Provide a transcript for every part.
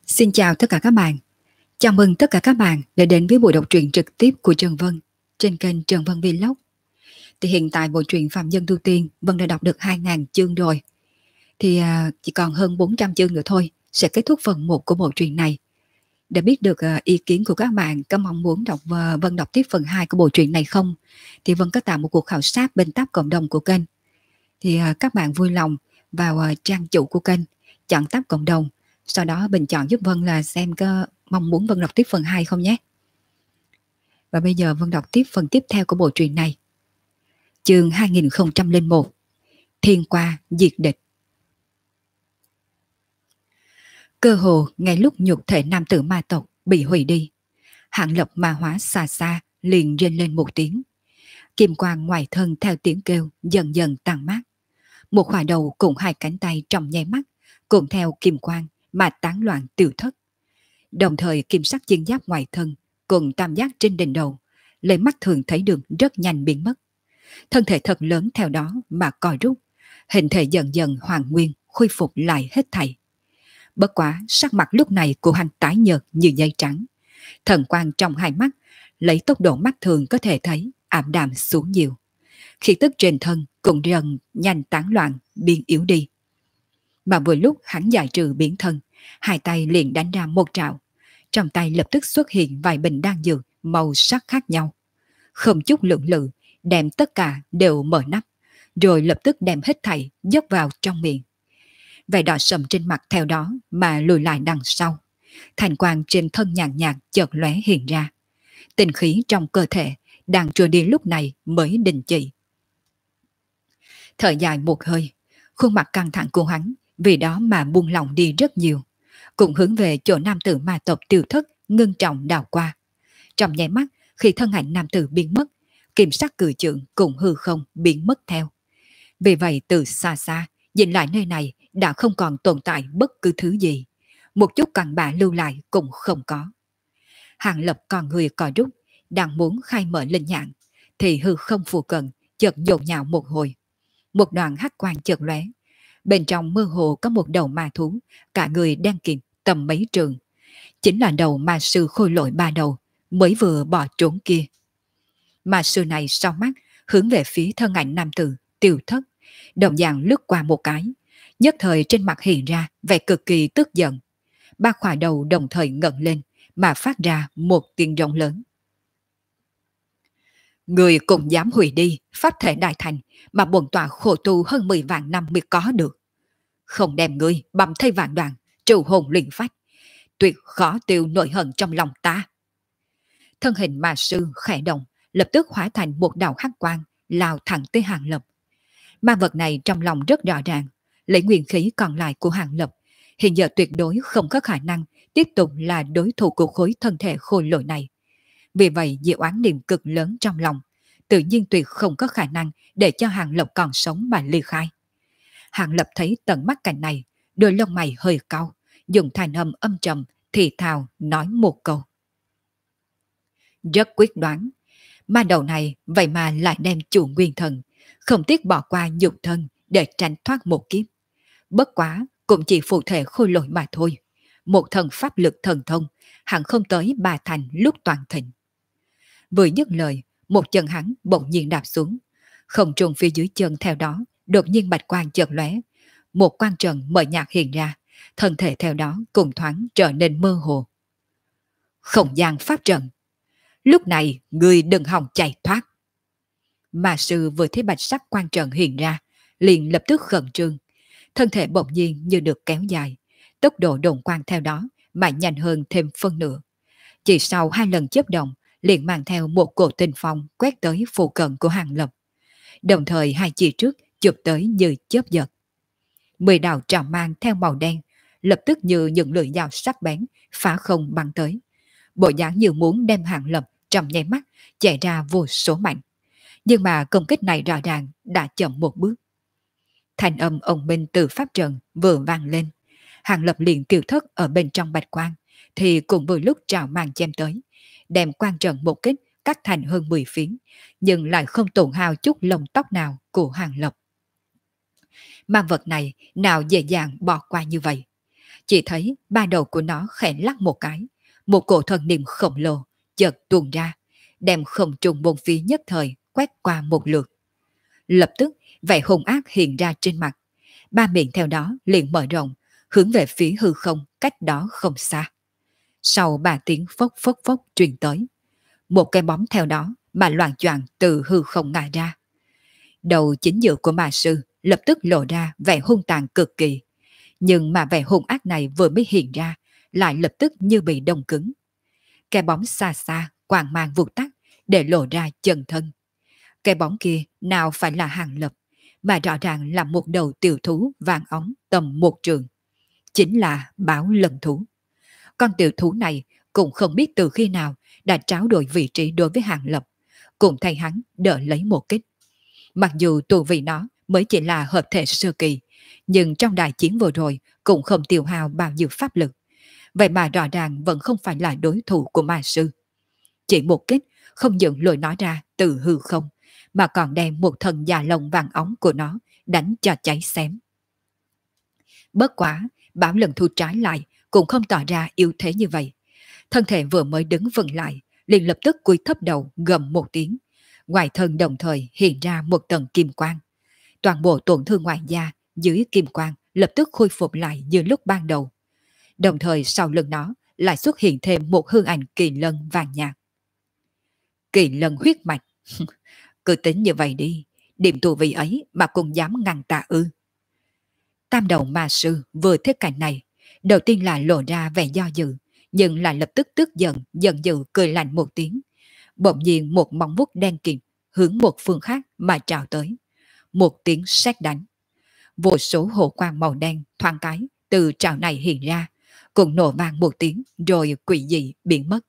Xin chào tất cả các bạn. Chào mừng tất cả các bạn đã đến với buổi đọc truyện trực tiếp của Trần Vân trên kênh Trần Vân Vlog. Thì hiện tại bộ truyện Phạm Nhân Tu Tiên Vân đã đọc được 2.000 chương rồi. Thì chỉ còn hơn 400 chương nữa thôi sẽ kết thúc phần 1 của bộ truyện này. Để biết được ý kiến của các bạn có mong muốn Vân đọc tiếp phần 2 của bộ truyện này không, thì Vân có tạo một cuộc khảo sát bên tab cộng đồng của kênh. Thì các bạn vui lòng vào trang chủ của kênh, chọn tab cộng đồng, sau đó bình chọn giúp Vân là xem có mong muốn Vân đọc tiếp phần 2 không nhé. Và bây giờ Vân đọc tiếp phần tiếp theo của bộ truyện này. Chương 2001, Thiên Qua Diệt Địch. Cơ hồ ngay lúc nhục thể nam tử ma tộc bị hủy đi, Hạng Lập ma hóa xa xa liền rên lên một tiếng. Kim quang ngoài thân theo tiếng kêu dần dần tăng mát. Một khỏa đầu cùng hai cánh tay trong nháy mắt cùng theo kim quang mà tán loạn tiêu thất. Đồng thời kim sắc chiến giáp ngoài thân cùng tam giác trên đỉnh đầu, lấy mắt thường thấy được rất nhanh biến mất. Thân thể thật lớn theo đó mà co rút, hình thể dần dần hoàn nguyên, khôi phục lại hết thảy. Bất quá sắc mặt lúc này của hắn tái nhợt như giấy trắng. Thần quang trong hai mắt lấy tốc độ mắt thường có thể thấy ảm đạm xuống nhiều. Khí tức trên thân cũng dần nhanh tán loạn, biến yếu đi. Mà vừa lúc hắn giải trừ biến thân, hai tay liền đánh ra một trảo. Trong tay lập tức xuất hiện vài bình đan dược màu sắc khác nhau. Không chút lượng lự, đem tất cả đều mở nắp, rồi lập tức đem hết thảy dốc vào trong miệng. Vẻ đỏ sầm trên mặt theo đó mà lùi lại đằng sau. Thành quang trên thân nhàn nhạt chợt lóe hiện ra. Tinh khí trong cơ thể đang trôi đi lúc này mới đình chỉ. Thở dài một hơi, khuôn mặt căng thẳng của hắn vì đó mà buông lỏng đi rất nhiều, cũng hướng về chỗ nam tử ma tộc tiêu thất ngưng trọng đào qua. Trong nháy mắt khi thân ảnh nam tử biến mất, kim sắc cử trượng cùng hư không biến mất theo. Vì vậy từ xa xa nhìn lại nơi này đã không còn tồn tại bất cứ thứ gì, một chút cặn bã lưu lại cũng không có. Hàng Lập còn người cò rút, đang muốn khai mở linh nhãn, thì hư không phù cận chợt nhộn nhạo một hồi. Một đoàn hắc quang chợt lóe, bên trong mơ hồ có một đầu ma thú, cả người đen kịt tầm mấy trường. Chính là đầu ma sư khôi lỗi ba đầu mới vừa bỏ trốn kia. Ma sư này sau mắt hướng về phía thân ảnh nam tử tiêu thất, đồng dạng lướt qua một cái, nhất thời trên mặt hiện ra vẻ cực kỳ tức giận. Ba khỏa đầu đồng thời ngẩng lên mà phát ra một tiếng rống lớn. Người cũng dám hủy đi pháp thể đại thành mà bổn tọa khổ tu hơn 10 vạn năm mới có được. Không đem ngươi bầm thây vạn đoạn, trừ hồn luyện phách, tuyệt khó tiêu nỗi hận trong lòng ta. Thân hình ma sư khẽ động, lập tức hóa thành một đạo hắc quang, lao thẳng tới Hàng Lập. Ma vật này trong lòng rất rõ ràng, lấy nguyên khí còn lại của Hàng Lập, hiện giờ tuyệt đối không có khả năng tiếp tục là đối thủ của khối thân thể khôi lỗi này. Vì vậy dị oán niệm cực lớn trong lòng, tự nhiên tuyệt không có khả năng để cho Hàng Lập còn sống mà ly khai. Hàng Lập thấy tận mắt cảnh này, đôi lông mày hơi cau, dùng thanh âm âm trầm thì thào nói một câu. Rất quyết đoán, ma đầu này vậy mà lại đem chủ nguyên thần, không tiếc bỏ qua nhục thân để tránh thoát một kiếp. Bất quá cũng chỉ phụ thể khôi lỗi mà thôi, một thần pháp lực thần thông hẳn không tới ba thành lúc toàn thịnh. Vừa dứt lời, một chân hắn bỗng nhiên đạp xuống, không trung phía dưới chân theo đó đột nhiên bạch quang chợt lóe, một quang trận mờ nhạt hiện ra, thân thể theo đó cùng thoáng trở nên mơ hồ. Không gian pháp trận. Lúc này người đừng hòng chạy thoát. Mà sư vừa thấy bạch sắc quang trận hiện ra, liền lập tức khẩn trương, thân thể bỗng nhiên như được kéo dài, tốc độ độn quang theo đó mà nhanh hơn thêm phân nửa. Chỉ sau 2 lần chớp động, liền mang theo một cổ tinh phong quét tới phụ cận của Hàng Lập. Đồng thời hai chỉ trước chụp tới như chớp giật. 10 đạo trào mang theo màu đen, lập tức như những lưỡi dao sắc bén phá không bắn tới. Bộ dáng như muốn đem Hàng Lập trong nháy mắt chạy ra vô số mạnh. Nhưng mà công kích này rõ ràng đã chậm một bước. Thanh âm ông minh từ pháp trận vừa vang lên, Hàng Lập liền tiêu thất ở bên trong bạch quang, thì cùng vừa lúc trào mang chém tới, đem quang trận một kích cắt thành hơn 10 phiến, nhưng lại không tổn hao chút lông tóc nào của Hàng Lập. Ma vật này nào dễ dàng bỏ qua như vậy. Chỉ thấy ba đầu của nó khẽ lắc một cái, một cổ thần niệm khổng lồ chợt tuôn ra, đem không trùng bốn phía nhất thời quét qua một lượt. Lập tức vẻ hung ác hiện ra trên mặt, ba miệng theo đó liền mở rộng, hướng về phía hư không cách đó không xa. Sau ba tiếng phốc phốc phốc truyền tới, một cái bóng theo đó mà loạng choạng từ hư không ngã ra. Đầu chính giữa của ma sư lập tức lộ ra vẻ hung tàn cực kỳ, nhưng mà vẻ hung ác này vừa mới hiện ra lại lập tức như bị đông cứng. Cái bóng xa xa quang mang vụt tắt để lộ ra chân thân. Cái bóng kia nào phải là Hàng Lập, mà rõ ràng là một đầu tiểu thú vàng óng tầm một trường. Chính là Bảo Lần Thú. Con tiểu thú này cũng không biết từ khi nào đã tráo đổi vị trí đối với Hàng Lập, cũng thay hắn đỡ lấy một kích. Mặc dù tu vi nó mới chỉ là hợp thể sơ kỳ, nhưng trong đại chiến vừa rồi cũng không tiêu hao bao nhiêu pháp lực. Vậy mà rõ ràng vẫn không phải là đối thủ của ma sư. Chỉ một kích không những lùi nó ra từ hư không, mà còn đem một thân già lông vàng óng của nó đánh cho cháy xém. Bất quá, Bảo Lần Thu trái lại cũng không tỏ ra yếu thế như vậy. Thân thể vừa mới đứng vững lại, liền lập tức cúi thấp đầu gầm một tiếng. Ngoài thân đồng thời hiện ra một tầng kim quang. Toàn bộ tổn thương ngoài da dưới kim quang lập tức khôi phục lại như lúc ban đầu. Đồng thời sau lưng nó lại xuất hiện thêm một hư ảnh kỳ lân vàng nhạt. Kỳ lân huyết mạch. Cứ tính như vậy đi, điểm tu vi ấy mà cũng dám ngăn ta ư? Tam đầu ma sư vừa thấy cảnh này, đầu tiên là lộ ra vẻ do dự, nhưng lại lập tức tức giận dữ cười lạnh một tiếng. Bỗng nhiên một móng vuốt đen kịt hướng một phương khác mà trào tới. Một tiếng sét đánh. Vô số hồ quang màu đen thoáng cái từ trào này hiện ra, cùng nổ vang một tiếng rồi quỷ dị biến mất.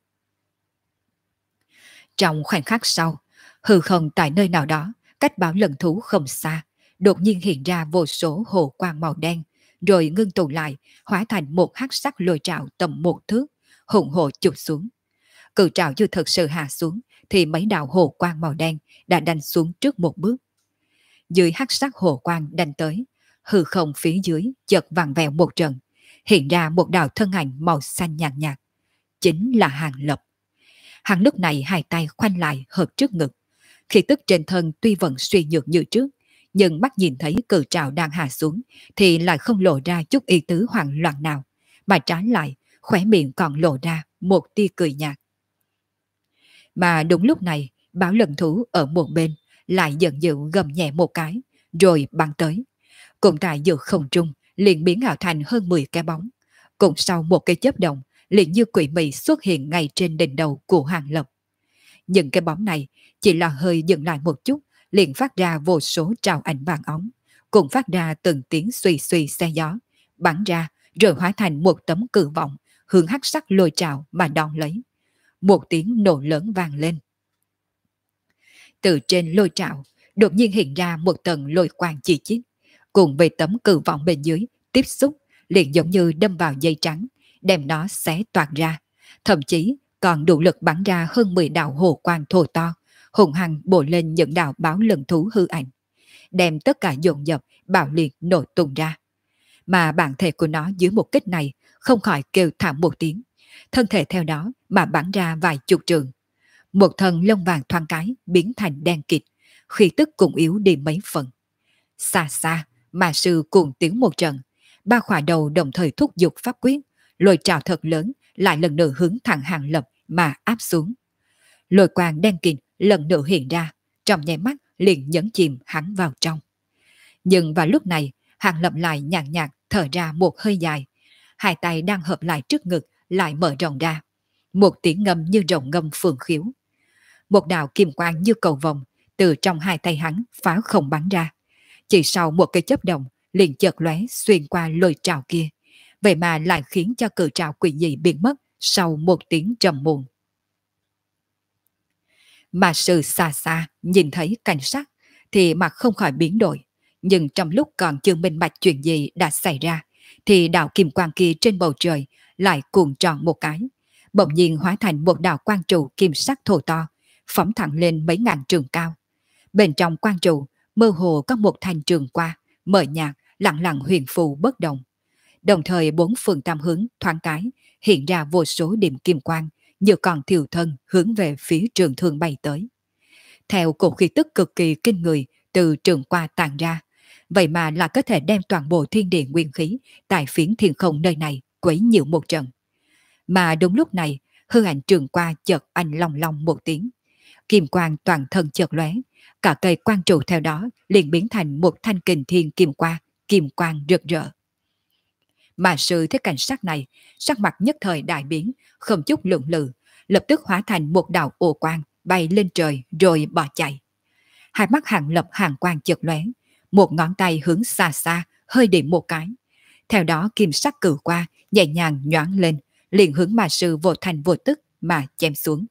Trong khoảnh khắc sau, hư không tại nơi nào đó, cách Bảo Lần Thú không xa, đột nhiên hiện ra vô số hồ quang màu đen, rồi ngưng tụ lại, hóa thành một hắc sắc lôi trảo tầm một thước, hùng hồ chụp xuống. Cự trảo chưa thực sự hạ xuống, thì mấy đạo hồ quang màu đen đã đánh xuống trước một bước. Dưới hắc sắc hồ quang đánh tới, hư không phía dưới chợt vặn vẹo một trận, hiện ra một đạo thân ảnh màu xanh nhạt nhạt, chính là Hàng Lập. Hắn lúc này hai tay khoanh lại hợp trước ngực, khí tức trên thân tuy vẫn suy nhược như trước, nhưng mắt nhìn thấy cự trảo đang hạ xuống thì lại không lộ ra chút ý tứ hoảng loạn nào, mà trái lại khóe miệng còn lộ ra một tia cười nhạt. Mà đúng lúc này, Bảo Lần Thú ở một bên lại giận dữ gầm nhẹ một cái, rồi bắn tới. Cùng tại giữa không trung liền biến ảo thành hơn 10 cái bóng. Cùng sau một cái chớp động, liền như quỷ mị xuất hiện ngay trên đỉnh đầu của Hàng Lập. Những cái bóng này chỉ là hơi dừng lại một chút, liền phát ra vô số trào ảnh vàng óng, cùng phát ra từng tiếng suy suy xe gió, bắn ra rồi hóa thành một tấm cự vọng, hướng hắc sắc lôi trào mà đón lấy. Một tiếng nổ lớn vang lên. Từ trên lôi trào đột nhiên hiện ra một tầng lôi quang chi chít, cùng với tấm cự vọng bên dưới tiếp xúc, liền giống như đâm vào dây trắng, đem nó xé toạc ra, thậm chí còn đủ lực bắn ra hơn 10 đạo hồ quang thô to, hùng hăng bổ lên những đạo Báo Lần Thú hư ảnh, đem tất cả dồn dập bạo liệt nổ tung ra. Mà bản thể của nó dưới một kích này không khỏi kêu thảm một tiếng, thân thể theo đó mà bắn ra vài chục trường. Một thân lông vàng thoáng cái biến thành đen kịt, khí tức cũng yếu đi mấy phần. Xa xa, mà sư cuồng tiếng một trận, ba khỏa đầu đồng thời thúc giục pháp quyết, lôi trào thật lớn lại lần nữa hướng thẳng Hàng Lập mà áp xuống. Lôi quang đen kịt lần nữa hiện ra, trong nháy mắt liền nhấn chìm hắn vào trong. Nhưng vào lúc này, Hàng Lập lại nhàn nhạt thở ra một hơi dài, hai tay đang hợp lại trước ngực lại mở rộng ra, một tiếng ngâm như rồng ngâm phượng khiếu. Một đạo kim quang như cầu vồng từ trong hai tay hắn phá không bắn ra, chỉ sau một cái chớp động liền chợt lóe xuyên qua lôi trào kia, vậy mà lại khiến cho cự trào quỷ dị biến mất sau một tiếng trầm muộn. Mà sư xa xa nhìn thấy cảnh sắc thì mặt không khỏi biến đổi, nhưng trong lúc còn chưa minh bạch chuyện gì đã xảy ra thì đạo kim quang kia trên bầu trời lại cuộn tròn một cái, bỗng nhiên hóa thành một đạo quang trụ kim sắc thô to, phóng thẳng lên mấy ngàn trường cao. Bên trong quang trụ mơ hồ có một thanh trường qua, mờ nhạt, lặng lặng huyền phù bất động. Đồng thời bốn phương tam hướng thoáng cái hiện ra vô số điểm kim quang như còn thiêu thân hướng về phía trường thương bay tới. Theo cột khí tức cực kỳ kinh người từ trường qua tàn ra, vậy mà là có thể đem toàn bộ thiên địa nguyên khí tại phiến thiên không nơi này quấy nhiễu một trận. Mà đúng lúc này, hư ảnh trường qua chợt anh long long một tiếng, kim quang toàn thân chợt lóe, cả cây quang trụ theo đó liền biến thành một thanh kình thiên kim quang rực rỡ. Mà sư thấy cảnh sắc này, sắc mặt nhất thời đại biến, không chút lượng lự, lập tức hóa thành một đạo ô quang bay lên trời rồi bỏ chạy. Hai mắt Hàng Lập hàng quang chợt lóe, một ngón tay hướng xa xa hơi điểm một cái. Theo đó kim sắc cử qua nhẹ nhàng nhoáng lên, liền hướng mà sư vô thành vô tức mà chém xuống.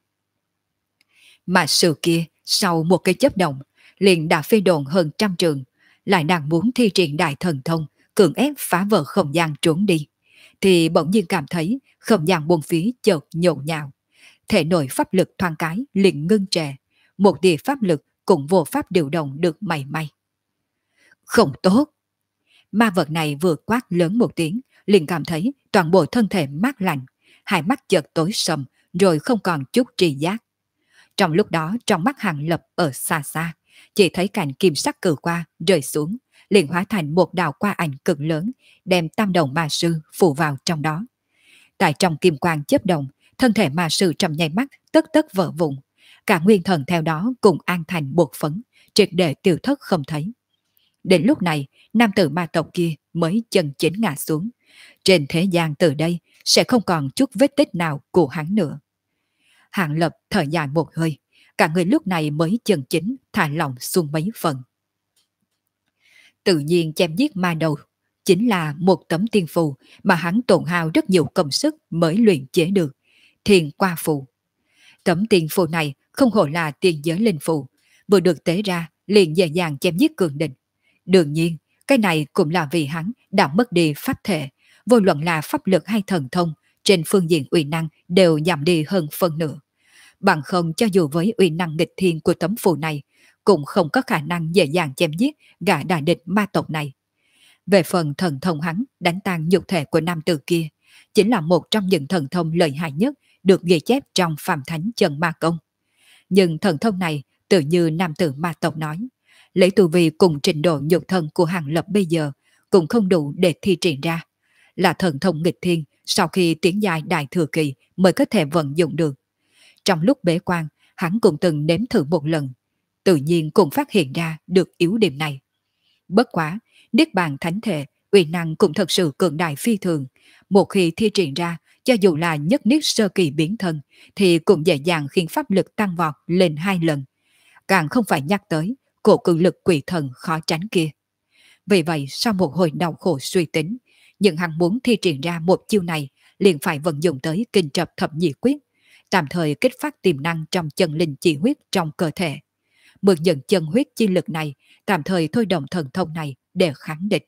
Mà sư kia sau một cái chớp động liền đã phi độn hơn trăm trường, lại đang muốn thi triển đại thần thông cưỡng ép phá vỡ không gian trốn đi, thì bỗng nhiên cảm thấy không gian bốn phía chợt nhộn nhạo, thể nội pháp lực thoáng cái liền ngưng trệ, một tia pháp lực cũng vô pháp điều động được mảy may. Không tốt! Ma vật này vừa quát lớn một tiếng, liền cảm thấy toàn bộ thân thể mát lạnh, hai mắt chợt tối sầm, rồi không còn chút tri giác. Trong lúc đó, trong mắt Hàng Lập ở xa xa, chỉ thấy cành kim sắc cử qua rơi xuống, liền hóa thành một đạo qua ảnh cực lớn, đem tam đồng ma sư phủ vào trong đó. Tại trong kim quang chớp động, thân thể ma sư trong nháy mắt tất tất vỡ vụn, cả nguyên thần theo đó cùng an thành bột phấn, triệt để tiêu thất không thấy. Đến lúc này, nam tử ma tộc kia mới chân chính ngã xuống. Trên thế gian từ đây sẽ không còn chút vết tích nào của hắn nữa. Hàng Lập thở dài một hơi, cả người lúc này mới chân chính thả lỏng xuống mấy phần. Tự nhiên chém giết ma đầu chính là một tấm tiên phù mà hắn tổn hao rất nhiều công sức mới luyện chế được, Thiên Qua Phù. Tấm tiên phù này không hổ là tiên giới linh phù, vừa được tế ra liền dễ dàng chém giết cường địch. Đương nhiên, cái này cũng là vì hắn đã mất đi pháp thể, vô luận là pháp lực hay thần thông, trên phương diện uy năng đều giảm đi hơn phân nửa. Bằng không cho dù với uy năng nghịch thiên của tấm phù này, cũng không có khả năng dễ dàng chém giết gã đại địch ma tộc này. Về phần thần thông hắn đánh tan nhục thể của nam tử kia, chính là một trong những thần thông lợi hại nhất được ghi chép trong Phạm Thánh Chân Ma Công. Nhưng thần thông này, tự như nam tử ma tộc nói, lấy tu vi cùng trình độ nhục thân của Hàng Lập bây giờ cũng không đủ để thi triển ra. Là thần thông nghịch thiên sau khi tiến dài đại thừa kỳ mới có thể vận dụng được. Trong lúc bế quan, hắn cũng từng nếm thử một lần, tự nhiên cũng phát hiện ra được yếu điểm này. Bất quá, Niết Bàn Thánh Thể, uy năng cũng thật sự cường đại phi thường. Một khi thi triển ra, cho dù là nhất niết sơ kỳ biến thân, thì cũng dễ dàng khiến pháp lực tăng vọt lên 2 lần. Càng không phải nhắc tới cổ cự lực quỷ thần khó tránh kia. Vì vậy, sau một hồi đau khổ suy tính, nhưng hắn muốn thi triển ra một chiêu này, liền phải vận dụng tới kinh trập thập nhị quyết, tạm thời kích phát tiềm năng trong chân linh chi huyết trong cơ thể. Mượn nhận chân huyết chi lực này, tạm thời thôi động thần thông này để kháng địch.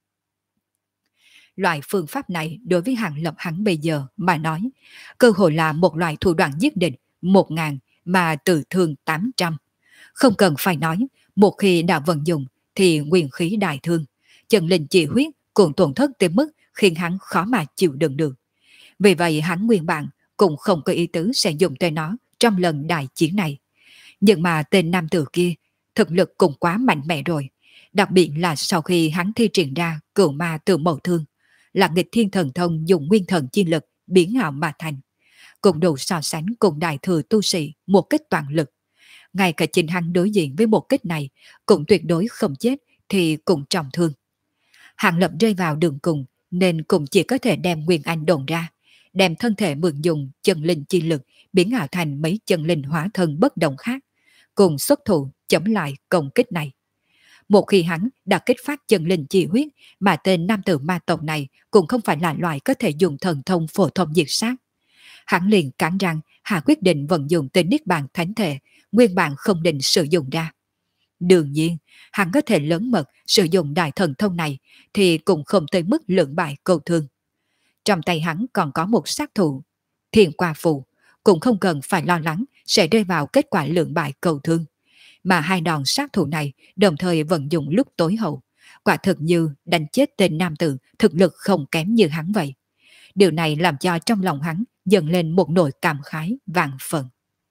Loại phương pháp này đối với Hàng Lập hắn bây giờ mà nói, cơ hội là một loại thủ đoạn giết địch 1.000 mà tử thương 800. Không cần phải nói, một khi đã vận dụng thì nguyên khí đại thương, chân linh chi huyết cũng tổn thất tới mức khiến hắn khó mà chịu đựng được. Vì vậy hắn nguyên bản cũng không có ý tứ sẽ dùng tới nó trong lần đại chiến này. Nhưng mà tên nam tử kia thực lực cũng quá mạnh mẽ rồi, đặc biệt là sau khi hắn thi triển ra cửu ma tự mẫu thương, là nghịch thiên thần thông dùng nguyên thần chi lực biến ảo mà thành, cũng đủ so sánh cùng đại thừa tu sĩ một kích toàn lực. Ngay cả chính hắn đối diện với một kích này cũng tuyệt đối không chết thì cũng trọng thương. Hàng Lập rơi vào đường cùng nên cũng chỉ có thể đem Nguyên Anh đồn ra, đem thân thể mượn dùng chân linh chi lực biến ảo thành mấy chân linh hóa thân bất động khác, cùng xuất thủ chống lại công kích này. Một khi hắn đã kích phát chân linh chi huyết, mà tên nam tử ma tộc này cũng không phải là loại có thể dùng thần thông phổ thông diệt sát. Hắn liền cắn răng hạ quyết định vận dụng tên Niết Bàn Thánh Thể, nguyên bản không định sử dụng ra. Đương nhiên, hắn có thể lớn mật sử dụng đại thần thông này thì cũng không tới mức lưỡng bại câu thương. Trong tay hắn còn có một sát thủ, Thiên Qua Phù, cũng không cần phải lo lắng sẽ rơi vào kết quả lưỡng bại câu thương. Mà hai đòn sát thủ này đồng thời vận dụng lúc tối hậu, quả thực như đánh chết tên nam tử thực lực không kém như hắn vậy. Điều này làm cho trong lòng hắn dâng lên một nỗi cảm khái vạn phần.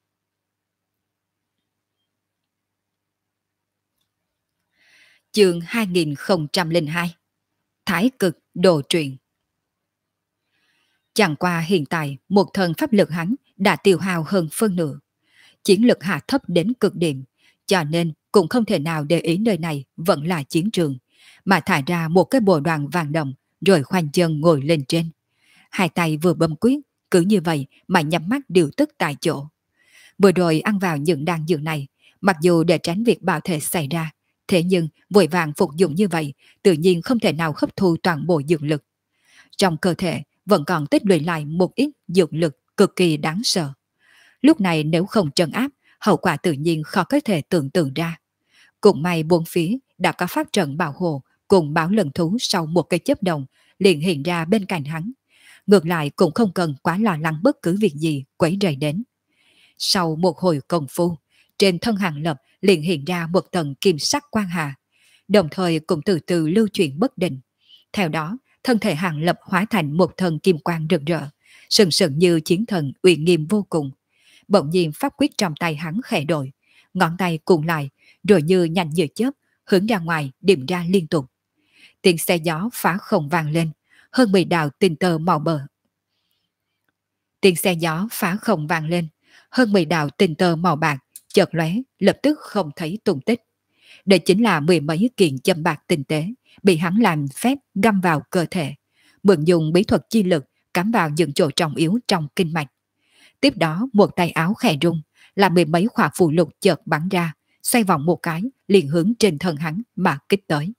Chương 2002 Thái cực đồ truyện. Chẳng qua hiện tại một thần pháp lực hắn đã tiêu hao hơn phân nửa. Chiến lực hạ thấp đến cực điểm, cho nên cũng không thể nào để ý nơi này vẫn là chiến trường, mà thải ra một cái bộ đoàn vàng đồng rồi khoanh chân ngồi lên trên. Hai tay vừa bấm quyết, cứ như vậy mà nhắm mắt điều tức tại chỗ. Vừa rồi ăn vào những đan dược này, mặc dù để tránh việc bạo thể xảy ra, thế nhưng vội vàng phục dụng như vậy, tự nhiên không thể nào hấp thu toàn bộ dược lực. Trong cơ thể vẫn còn tích lũy lại một ít dược lực cực kỳ đáng sợ. Lúc này nếu không trấn áp, hậu quả tự nhiên khó có thể tưởng tượng ra. Cũng may bốn phía đã có pháp trận bảo hộ cùng báo lần thú sau một cái chớp đồng liền hiện ra bên cạnh hắn. Ngược lại cũng không cần quá lo lắng bất cứ việc gì quấy rầy đến. Sau một hồi công phu, trên thân Hàng Lập liền hiện ra một tầng kim sắc quang hà, đồng thời cũng từ từ lưu chuyển bất định. Theo đó, thân thể Hàng Lập hóa thành một thần kim quang rực rỡ, sừng sững như chiến thần uy nghiêm vô cùng. Bỗng nhiên pháp quyết trong tay hắn khẽ đổi, ngón tay cuộn lại, rồi như nhanh như chớp, hướng ra ngoài điểm ra liên tục. Tiếng xe gió phá không vang lên, hơn 10 đạo tinh tơ màu bờ. Tiếng xe gió phá không vang lên, hơn 10 đạo tinh tơ màu bạc chợt lóe, lập tức không thấy tung tích. Đây chính là mười mấy kiện châm bạc tinh tế bị hắn làm phép găm vào cơ thể, mượn dùng bí thuật chi lực cắm vào những chỗ trọng yếu trong kinh mạch. Tiếp đó một tay áo khẽ rung, là mười mấy khỏa phù lục chợt bắn ra, xoay vòng một cái, liền hướng trên thân hắn mà kích tới.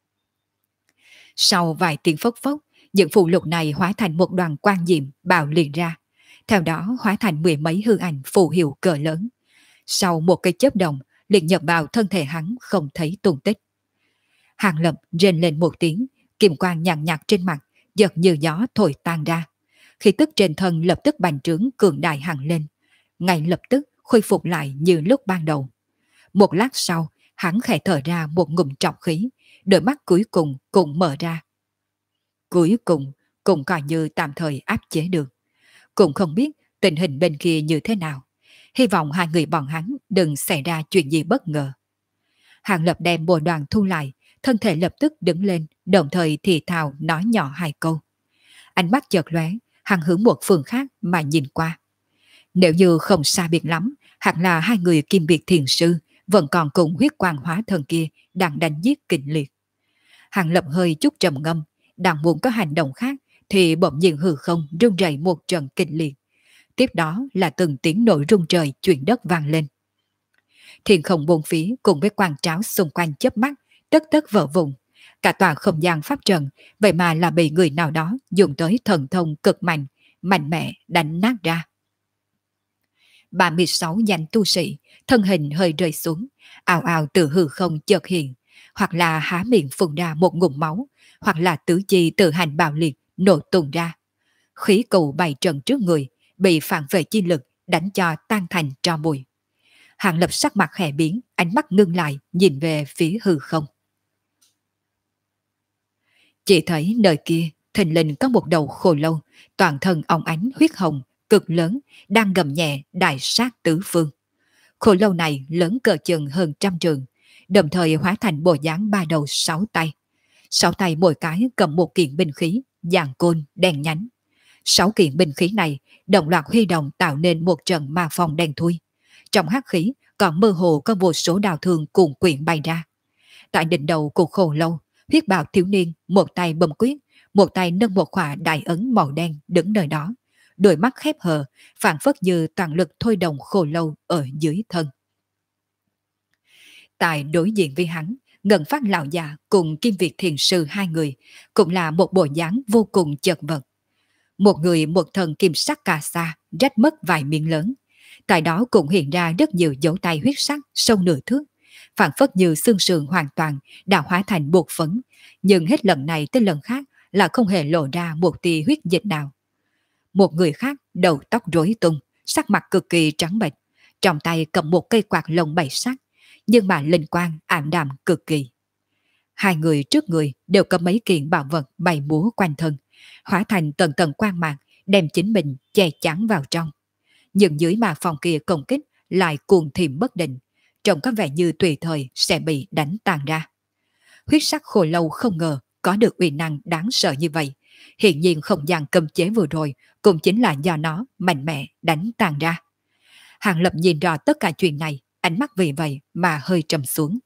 Sau vài tiếng phốc phốc, những phù lục này hóa thành một đoàn quang diệm bạo liền ra, theo đó hóa thành mười mấy hư ảnh phù hiệu cỡ lớn. Sau một cái chớp động, liền nhập vào thân thể hắn không thấy tung tích. Hàng Lập rên lên một tiếng, kim quang nhàn nhạt trên mặt, giật như gió thổi tan ra. Khí tức trên thân lập tức bành trướng cường đại hẳn lên, ngay lập tức khôi phục lại như lúc ban đầu. Một lát sau, hắn khẽ thở ra một ngụm trọc khí, đôi mắt cuối cùng cũng mở ra. Cuối cùng, cũng coi như tạm thời áp chế được. Cũng không biết tình hình bên kia như thế nào. Hy vọng hai người bọn hắn đừng xảy ra chuyện gì bất ngờ. Hàng Lập đem bộ đoàn thu lại, thân thể lập tức đứng lên, đồng thời thì thào nói nhỏ hai câu. Ánh mắt chợt lóe, hắn hướng một phương khác mà nhìn qua. Nếu như không xa biệt lắm, hẳn là hai người Kim Biệt Thiền Sư vẫn còn cùng huyết quang hóa thần kia đang đánh giết kịch liệt. Hàng Lập hơi chút trầm ngâm, đang muốn có hành động khác thì bỗng nhiên hư không rung rẩy một trận kịch liệt. Tiếp đó là từng tiếng nổi rung trời chuyển đất vang lên. Thiên không bốn phía cùng với quang tráo xung quanh chớp mắt, tất tất vỡ vụn. Cả tòa không gian pháp trận, vậy mà là bị người nào đó dùng tới thần thông cực mạnh, mạnh mẽ đánh nát ra. 36 danh tu sĩ, thân hình hơi rơi xuống, ào ào từ hư không chợt hiện, hoặc là há miệng phun ra một ngụm máu, hoặc là tứ chi tự hành bạo liệt, nổ tung ra. Khí cầu bày trận trước người, bị phản vệ chi lực đánh cho tan thành tro bụi. Hàng Lập sắc mặt khẽ biến, ánh mắt ngưng lại, nhìn về phía hư không. Chỉ thấy nơi kia, thình lình có một đầu khô lâu, toàn thân óng ánh huyết hồng, cực lớn, đang gầm nhẹ đại sát tứ phương. Khô lâu này lớn cỡ chừng hơn 100 trượng, đồng thời hóa thành bộ dáng ba đầu sáu tay. Sáu tay mỗi cái cầm một kiện binh khí, dạng côn, đen nhánh. Sáu kiện binh khí này đồng loạt huy động tạo nên một trận ma phong đen thui. Trong hắc khí còn mơ hồ có vô số đào thương cuồn quyện bay ra. Tại đỉnh đầu của khô lâu, huyết bào thiếu niên một tay bấm quyết, một tay nâng một khỏa đại ấn màu đen đứng nơi đó, đôi mắt khép hờ, phản phất như toàn lực thôi động khô lâu ở dưới thân. Tại đối diện với hắn, Ngân Phát lão già cùng Kim Việt Thiền Sư hai người cũng là một bộ dáng vô cùng chật vật. Một người một thần kim sắc cà sa, rách mất vài miếng lớn. Tại đó cũng hiện ra rất nhiều dấu tay huyết sắc sâu nửa thước, phản phất như xương sườn hoàn toàn đã hóa thành bột phấn, nhưng hết lần này tới lần khác là không hề lộ ra một tia huyết dịch nào. Một người khác đầu tóc rối tung, sắc mặt cực kỳ trắng bệch, trong tay cầm một cây quạt lông bảy sắc, nhưng mà linh quang ảm đạm cực kỳ. Hai người trước người đều có mấy kiện bảo vật bay múa quanh thân, hóa thành tầng tầng quang mạc, đem chính mình che chắn vào trong. Nhưng dưới mà phòng kia công kích lại cuồng thiểm bất định, trông có vẻ như tùy thời sẽ bị đánh tan ra. Huyết sắc khô lâu không ngờ có được uy năng đáng sợ như vậy. Hiện nhiên không gian cấm chế vừa rồi cũng chính là do nó mạnh mẽ đánh tan ra. Hàng Lập nhìn rõ tất cả chuyện này, ánh mắt vì vậy mà hơi trầm xuống.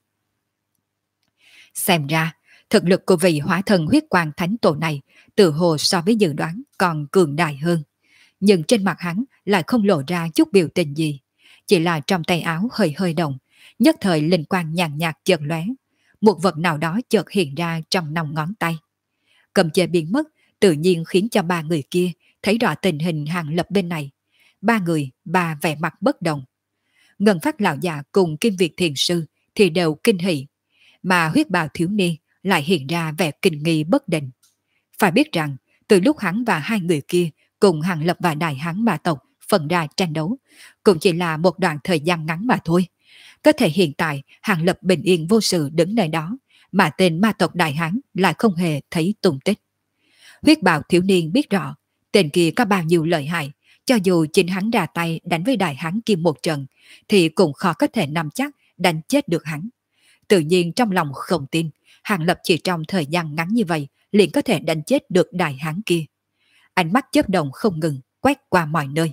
Xem ra, thực lực của vị hóa thân huyết quang thánh tổ này tự hồ so với dự đoán còn cường đại hơn. Nhưng trên mặt hắn lại không lộ ra chút biểu tình gì. Chỉ là trong tay áo hơi hơi động, nhất thời linh quang nhàn nhạt chợt lóe. Một vật nào đó chợt hiện ra trong nòng ngón tay. Cầm chế biến mất, tự nhiên khiến cho ba người kia thấy rõ tình hình Hàng Lập bên này. Ba người, ba vẻ mặt bất động. Ngân Phát lão già cùng Kim Việt thiền sư thì đều kinh hỉ, mà huyết bào thiếu niên lại hiện ra vẻ kinh nghi bất định. Phải biết rằng, từ lúc hắn và hai người kia cùng Hàng Lập và Đại Hán Ma tộc phần ra tranh đấu, cũng chỉ là một đoạn thời gian ngắn mà thôi. Có thể hiện tại Hàng Lập bình yên vô sự đứng nơi đó, mà tên ma tộc Đại Hán lại không hề thấy tung tích. Huyết bào thiếu niên biết rõ, tên kia có bao nhiêu lợi hại, cho dù chính hắn ra tay đánh với Đại Hán kia một trận, thì cũng khó có thể nắm chắc đánh chết được hắn. Tự nhiên trong lòng không tin, Hàng Lập chỉ trong thời gian ngắn như vậy liền có thể đánh chết được Đại Hán kia. Ánh mắt chớp động không ngừng, quét qua mọi nơi.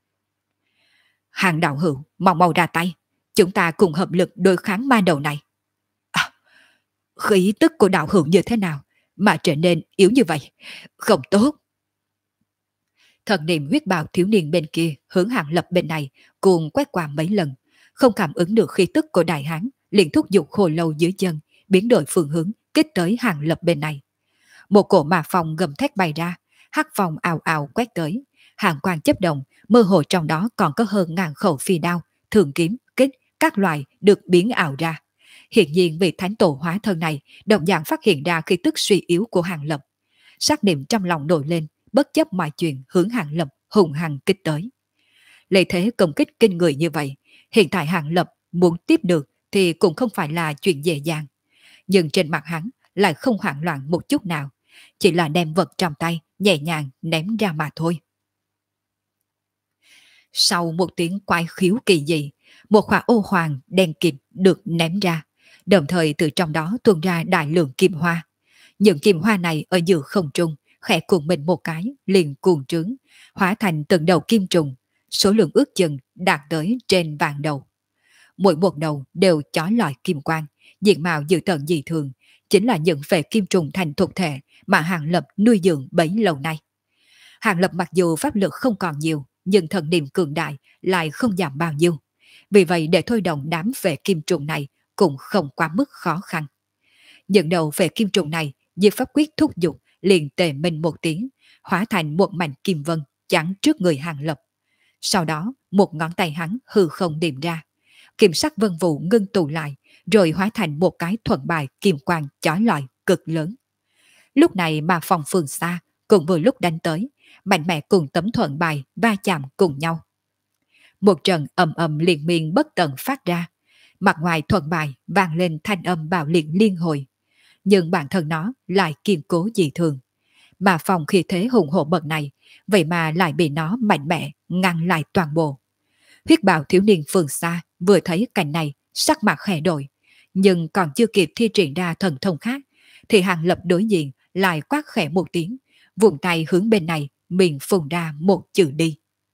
Hàng đạo hữu, mau mau ra tay, chúng ta cùng hợp lực đối kháng ma đầu này. À, khí tức của đạo hữu như thế nào mà trở nên yếu như vậy? Không tốt. Thần niệm huyết bào thiếu niên bên kia hướng Hàng Lập bên này cùng quét qua mấy lần, không cảm ứng được khí tức của Đại Hán, liền thúc giục khô lâu dưới chân, biến đổi phương hướng, kích tới Hàng Lập bên này. Một cổ mà phong gầm thét bay ra, hắc phong ào ào quét tới, hàng quang chấp động, mơ hồ trong đó còn có hơn ngàn khẩu phi đao, thường kiếm, kích, các loại được biến ảo ra. Hiện nhiên vị thánh tổ hóa thân này đồng dạng phát hiện ra khí tức suy yếu của Hàng Lập. Sát niệm trong lòng nổi lên, bất chấp mọi chuyện hướng Hàng Lập hùng hăng kích tới. Lấy thế công kích kinh người như vậy, hiện tại Hàng Lập muốn tiếp được thì cũng không phải là chuyện dễ dàng. Nhưng trên mặt hắn lại không hoảng loạn một chút nào, chỉ là đem vật trong tay nhẹ nhàng ném ra mà thôi. Sau một tiếng quái khiếu kỳ dị, một khỏa ô hoàng đen kịt được ném ra, đồng thời từ trong đó tuôn ra đại lượng kim hoa. Những kim hoa này ở giữa không trung, khẽ cuộn mình một cái, liền cuồng trướng, hóa thành từng đầu kim trùng, số lượng ước chừng đạt tới trên vạn đầu. Mỗi một đầu đều chói lọi kim quang, diện mạo dữ tợn dị thường, chính là những phệ kim trùng thành thuộc thể mà Hàng Lập nuôi dưỡng bấy lâu nay. Hàng Lập mặc dù pháp lực không còn nhiều, nhưng thần niệm cường đại lại không giảm bao nhiêu. Vì vậy để thôi động đám phệ kim trùng này cũng không quá mức khó khăn. Những đầu phệ kim trùng này, diệt pháp quyết thúc giục, liền tề minh một tiếng, hóa thành một mảnh kim vân chắn trước người Hàng Lập. Sau đó, một ngón tay hắn hư không điểm ra, kim sắc vân vụ ngưng tụ lại, rồi hóa thành một cái thuận bài kim quang chói lọi cực lớn. Lúc này mà phòng phương xa cũng vừa lúc đánh tới, mạnh mẽ cùng tấm thuận bài va chạm cùng nhau. Một trận ầm ầm liên miên bất tận phát ra, mặt ngoài thuận bài vang lên thanh âm bạo liệt liên hồi, nhưng bản thân nó lại kiên cố dị thường. Mà phòng khi thế hùng hổ bậc này, vậy mà lại bị nó mạnh mẽ ngăn lại toàn bộ. Huyết bào thiếu niên phương xa vừa thấy cảnh này, sắc mặt khẽ đổi, nhưng còn chưa kịp thi triển ra thần thông khác, thì Hàng Lập đối diện lại quát khẽ một tiếng, vùng tay hướng bên này, miệng phun ra một chữ đi.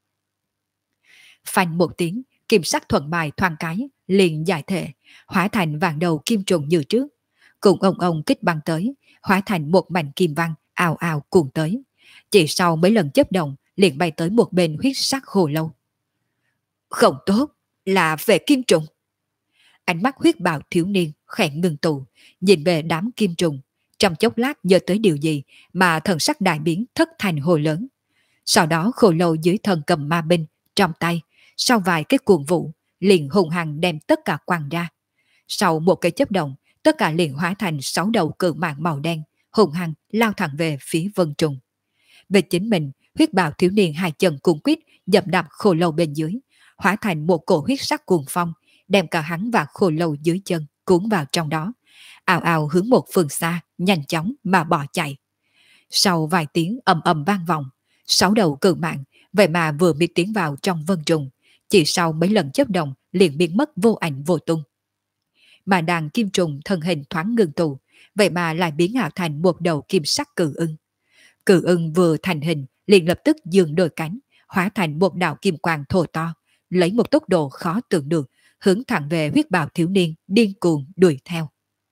Phanh một tiếng, kim sắc thuận bài thoáng cái, liền giải thể, hóa thành vàng đầu kim trùng như trước. Cùng ông kích băng tới, hóa thành một mảnh kim văn, ào ào cuồng tới. Chỉ sau mấy lần chấp động, liền bay tới một bên huyết sắc hồ lâu. Không tốt, là về kim trùng. Ánh mắt huyết bào thiếu niên khẽ ngừng tụ, nhìn về đám kim trùng, trong chốc lát nhớ tới điều gì mà thần sắc đại biến thất thành hồ lớn. Sau đó khổ lâu dưới thần cầm ma binh trong tay, sau vài cái cuồng vũ, liền hùng hăng đem tất cả quăng ra. Sau một cái chấp động, tất cả liền hóa thành 6 đầu cự mạng màu đen, hùng hăng lao thẳng về phía vân trùng. Về chính mình, huyết bào thiếu niên hai chân cuồng quýt dập đạp khổ lâu bên dưới, hóa thành một cổ huyết sắc cuồng phong, đem cả hắn và khổ lâu dưới chân cuốn vào trong đó, ào ào hướng một phương xa, nhanh chóng mà bỏ chạy. Sau vài tiếng ầm ầm vang vọng, 6 đầu cự mạng vậy mà vừa mới tiến vào trong vân trùng, chỉ sau mấy lần chớp động liền biến mất vô ảnh vô tung. Mà đàn kim trùng thân hình thoáng ngưng tụ, vậy mà lại biến ảo thành một đầu kim sắc cự ưng. Cự ưng vừa thành hình liền lập tức dương đôi cánh, hóa thành một đạo kim quang thô to, lấy một tốc độ khó tưởng được, hướng thẳng về huyết bào thiếu niên điên cuồng đuổi theo.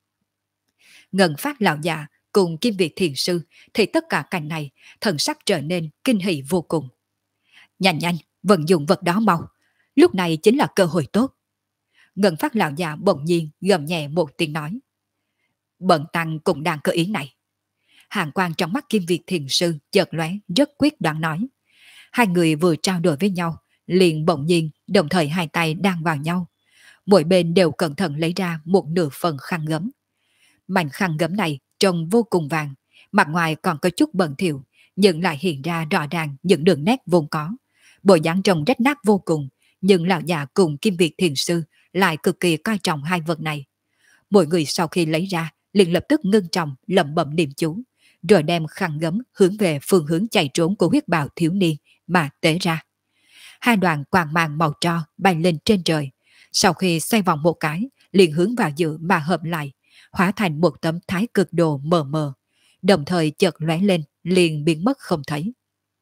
Ngân Phát lão già cùng Kim Việt thiền sư thì tất cả cảnh này thần sắc trở nên kinh hỉ vô cùng. Nhanh nhanh, vận dụng vật đó mau, lúc này chính là cơ hội tốt. Ngân Phát lão già bỗng nhiên gầm nhẹ một tiếng nói. Bần tăng cũng đang cơ ý này. Hàng quang trong mắt Kim Việt thiền sư chợt lóe, rất quyết đoán nói. Hai người vừa trao đổi với nhau, liền bỗng nhiên đồng thời hai tay đang vào nhau. Mỗi bên đều cẩn thận lấy ra một nửa phần khăn gấm. Mảnh khăn gấm này trông vô cùng vàng, mặt ngoài còn có chút bẩn thỉu, nhưng lại hiện ra rõ ràng những đường nét vốn có. Bộ dáng trông rách nát vô cùng, nhưng lão già cùng Kim Việt thiền sư lại cực kỳ coi trọng hai vật này. Mỗi người sau khi lấy ra, liền lập tức ngưng trọng lẩm bẩm niệm chú, rồi đem khăn gấm hướng về phương hướng chạy trốn của huyết bào thiếu niên mà tế ra. Hai đoàn quang mang màu tro bay lên trên trời, sau khi xoay vòng một cái, liền hướng vào giữa mà hợp lại, hóa thành một tấm thái cực đồ mờ mờ, đồng thời chợt lóe lên, liền biến mất không thấy.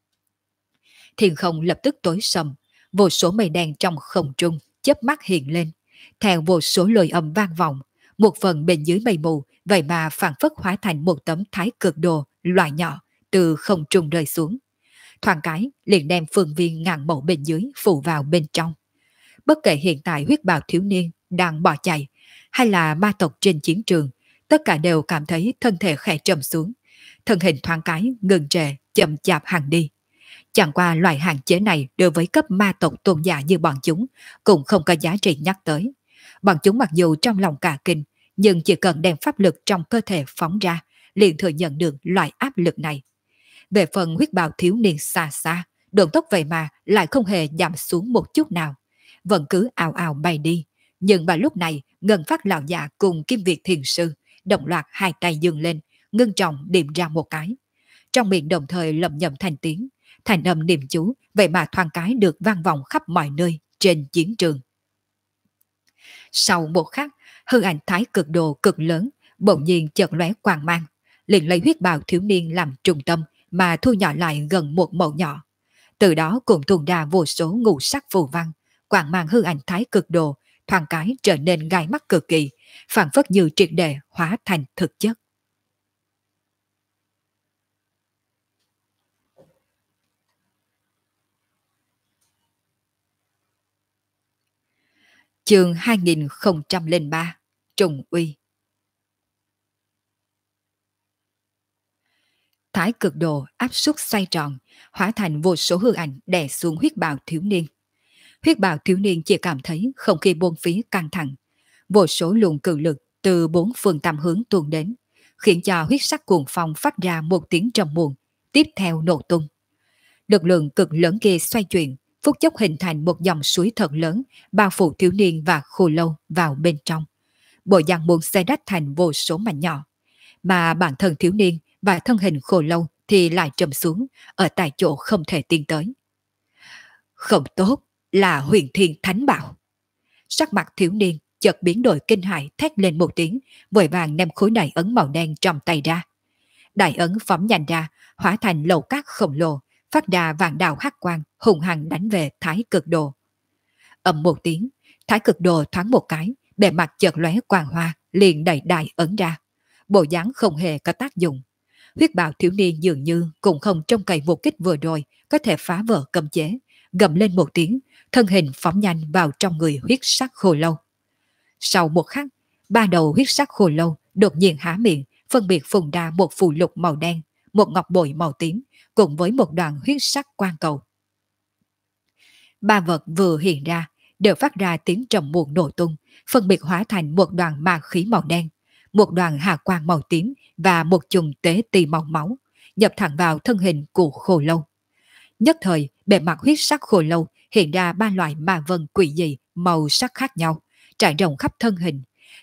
Thiên không lập tức tối sầm, vô số mây đen trong không trung chớp mắt hiện lên, theo vô số lời âm vang vọng, một phần bên dưới mây mù vậy mà phản phất hóa thành một tấm thái cực đồ loại nhỏ từ không trung rơi xuống. Thoáng cái liền đem phương viên ngàn mẫu bên dưới phủ vào bên trong. Bất kể hiện tại huyết bào thiếu niên đang bỏ chạy, hay là ma tộc trên chiến trường, tất cả đều cảm thấy thân thể khẽ trầm xuống, thân hình thoáng cái ngừng trệ, chậm chạp hàng đi. Chẳng qua loại hạn chế này đối với cấp ma tộc tôn giả như bọn chúng cũng không có giá trị nhắc tới. Bọn chúng mặc dù trong lòng cả kinh, nhưng chỉ cần đem pháp lực trong cơ thể phóng ra, liền thừa nhận được loại áp lực này. Về phần huyết bào thiếu niên xa xa, độ tốc vậy mà lại không hề giảm xuống một chút nào, vẫn cứ ào ào bay đi. Nhưng vào lúc này, Ngân Phát lão già cùng Kim Việt thiền sư đồng loạt hai tay dừng lên, ngưng trọng điểm ra một cái. Trong miệng đồng thời lẩm nhẩm thành tiếng, thành âm niệm chú vậy mà thoáng cái được vang vọng khắp mọi nơi trên chiến trường. Sau một khắc, hư ảnh thái cực đồ cực lớn bỗng nhiên chợt lóe quang mang, liền lấy huyết bào thiếu niên làm trung tâm mà thu nhỏ lại gần một mẫu nhỏ. Từ đó cũng tuôn ra vô số ngũ sắc phù văn, quang mang hư ảnh thái cực đồ thoáng cái trở nên gai mắt cực kỳ, phản phất như triệt để hóa thành thực chất. Chương 2003 Trùng Uy. Thái cực đồ áp suất xoay tròn, hóa thành vô số hư ảnh đè xuống huyết bào thiếu niên. Huyết bào thiếu niên chỉ cảm thấy không khí bốn phía căng thẳng, vô số luồng cự lực từ bốn phương tám hướng tuôn đến, khiến cho huyết sắc cuồng phong phát ra một tiếng trầm muộn, tiếp theo nổ tung. Lực lượng cực lớn kia xoay chuyển, phút chốc hình thành một dòng suối thật lớn, bao phủ thiếu niên và khô lâu vào bên trong. Bộ dạng muốn xé rách thành vô số mảnh nhỏ, mà bản thân thiếu niên và thân hình khô lâu thì lại trầm xuống, ở tại chỗ không thể tiến tới. Không tốt, là huyền thiên thánh bảo. Sắc mặt thiếu niên chợt biến đổi kinh hãi, thét lên một tiếng, vội vàng đem khối đại ấn màu đen trong tay ra. Đại ấn phóng nhanh ra, hóa thành lầu cát khổng lồ, phát ra vàng đạo hắc quang, hùng hăng đánh về thái cực đồ. Ầm một tiếng, thái cực đồ thoáng một cái, bề mặt chợt lóe quang hoa, liền đẩy đại ấn ra. Bộ dáng không hề có tác dụng. Huyết bào thiếu niên dường như cũng không trông cậy một kích vừa rồi có thể phá vỡ cấm chế, gầm lên một tiếng, thân hình phóng nhanh vào trong người huyết sắc khô lâu. Sau một khắc, 3 đầu huyết sắc khô lâu đột nhiên há miệng, phân biệt phun ra một phù lục màu đen, một ngọc bội màu tím, cùng với một đoàn huyết sắc quang cầu. 3 vật vừa hiện ra, đều phát ra tiếng trầm muộn nổ tung, phân biệt hóa thành một đoàn ma khí màu đen, một đoàn hà quang màu tím và một chùm tế tỳ màu máu, nhập thẳng vào thân hình của khô lâu. Nhất thời, bề mặt huyết sắc khô lâu hiện ra 3 loại ma vân quỷ dị màu sắc khác nhau, trải rộng khắp thân hình,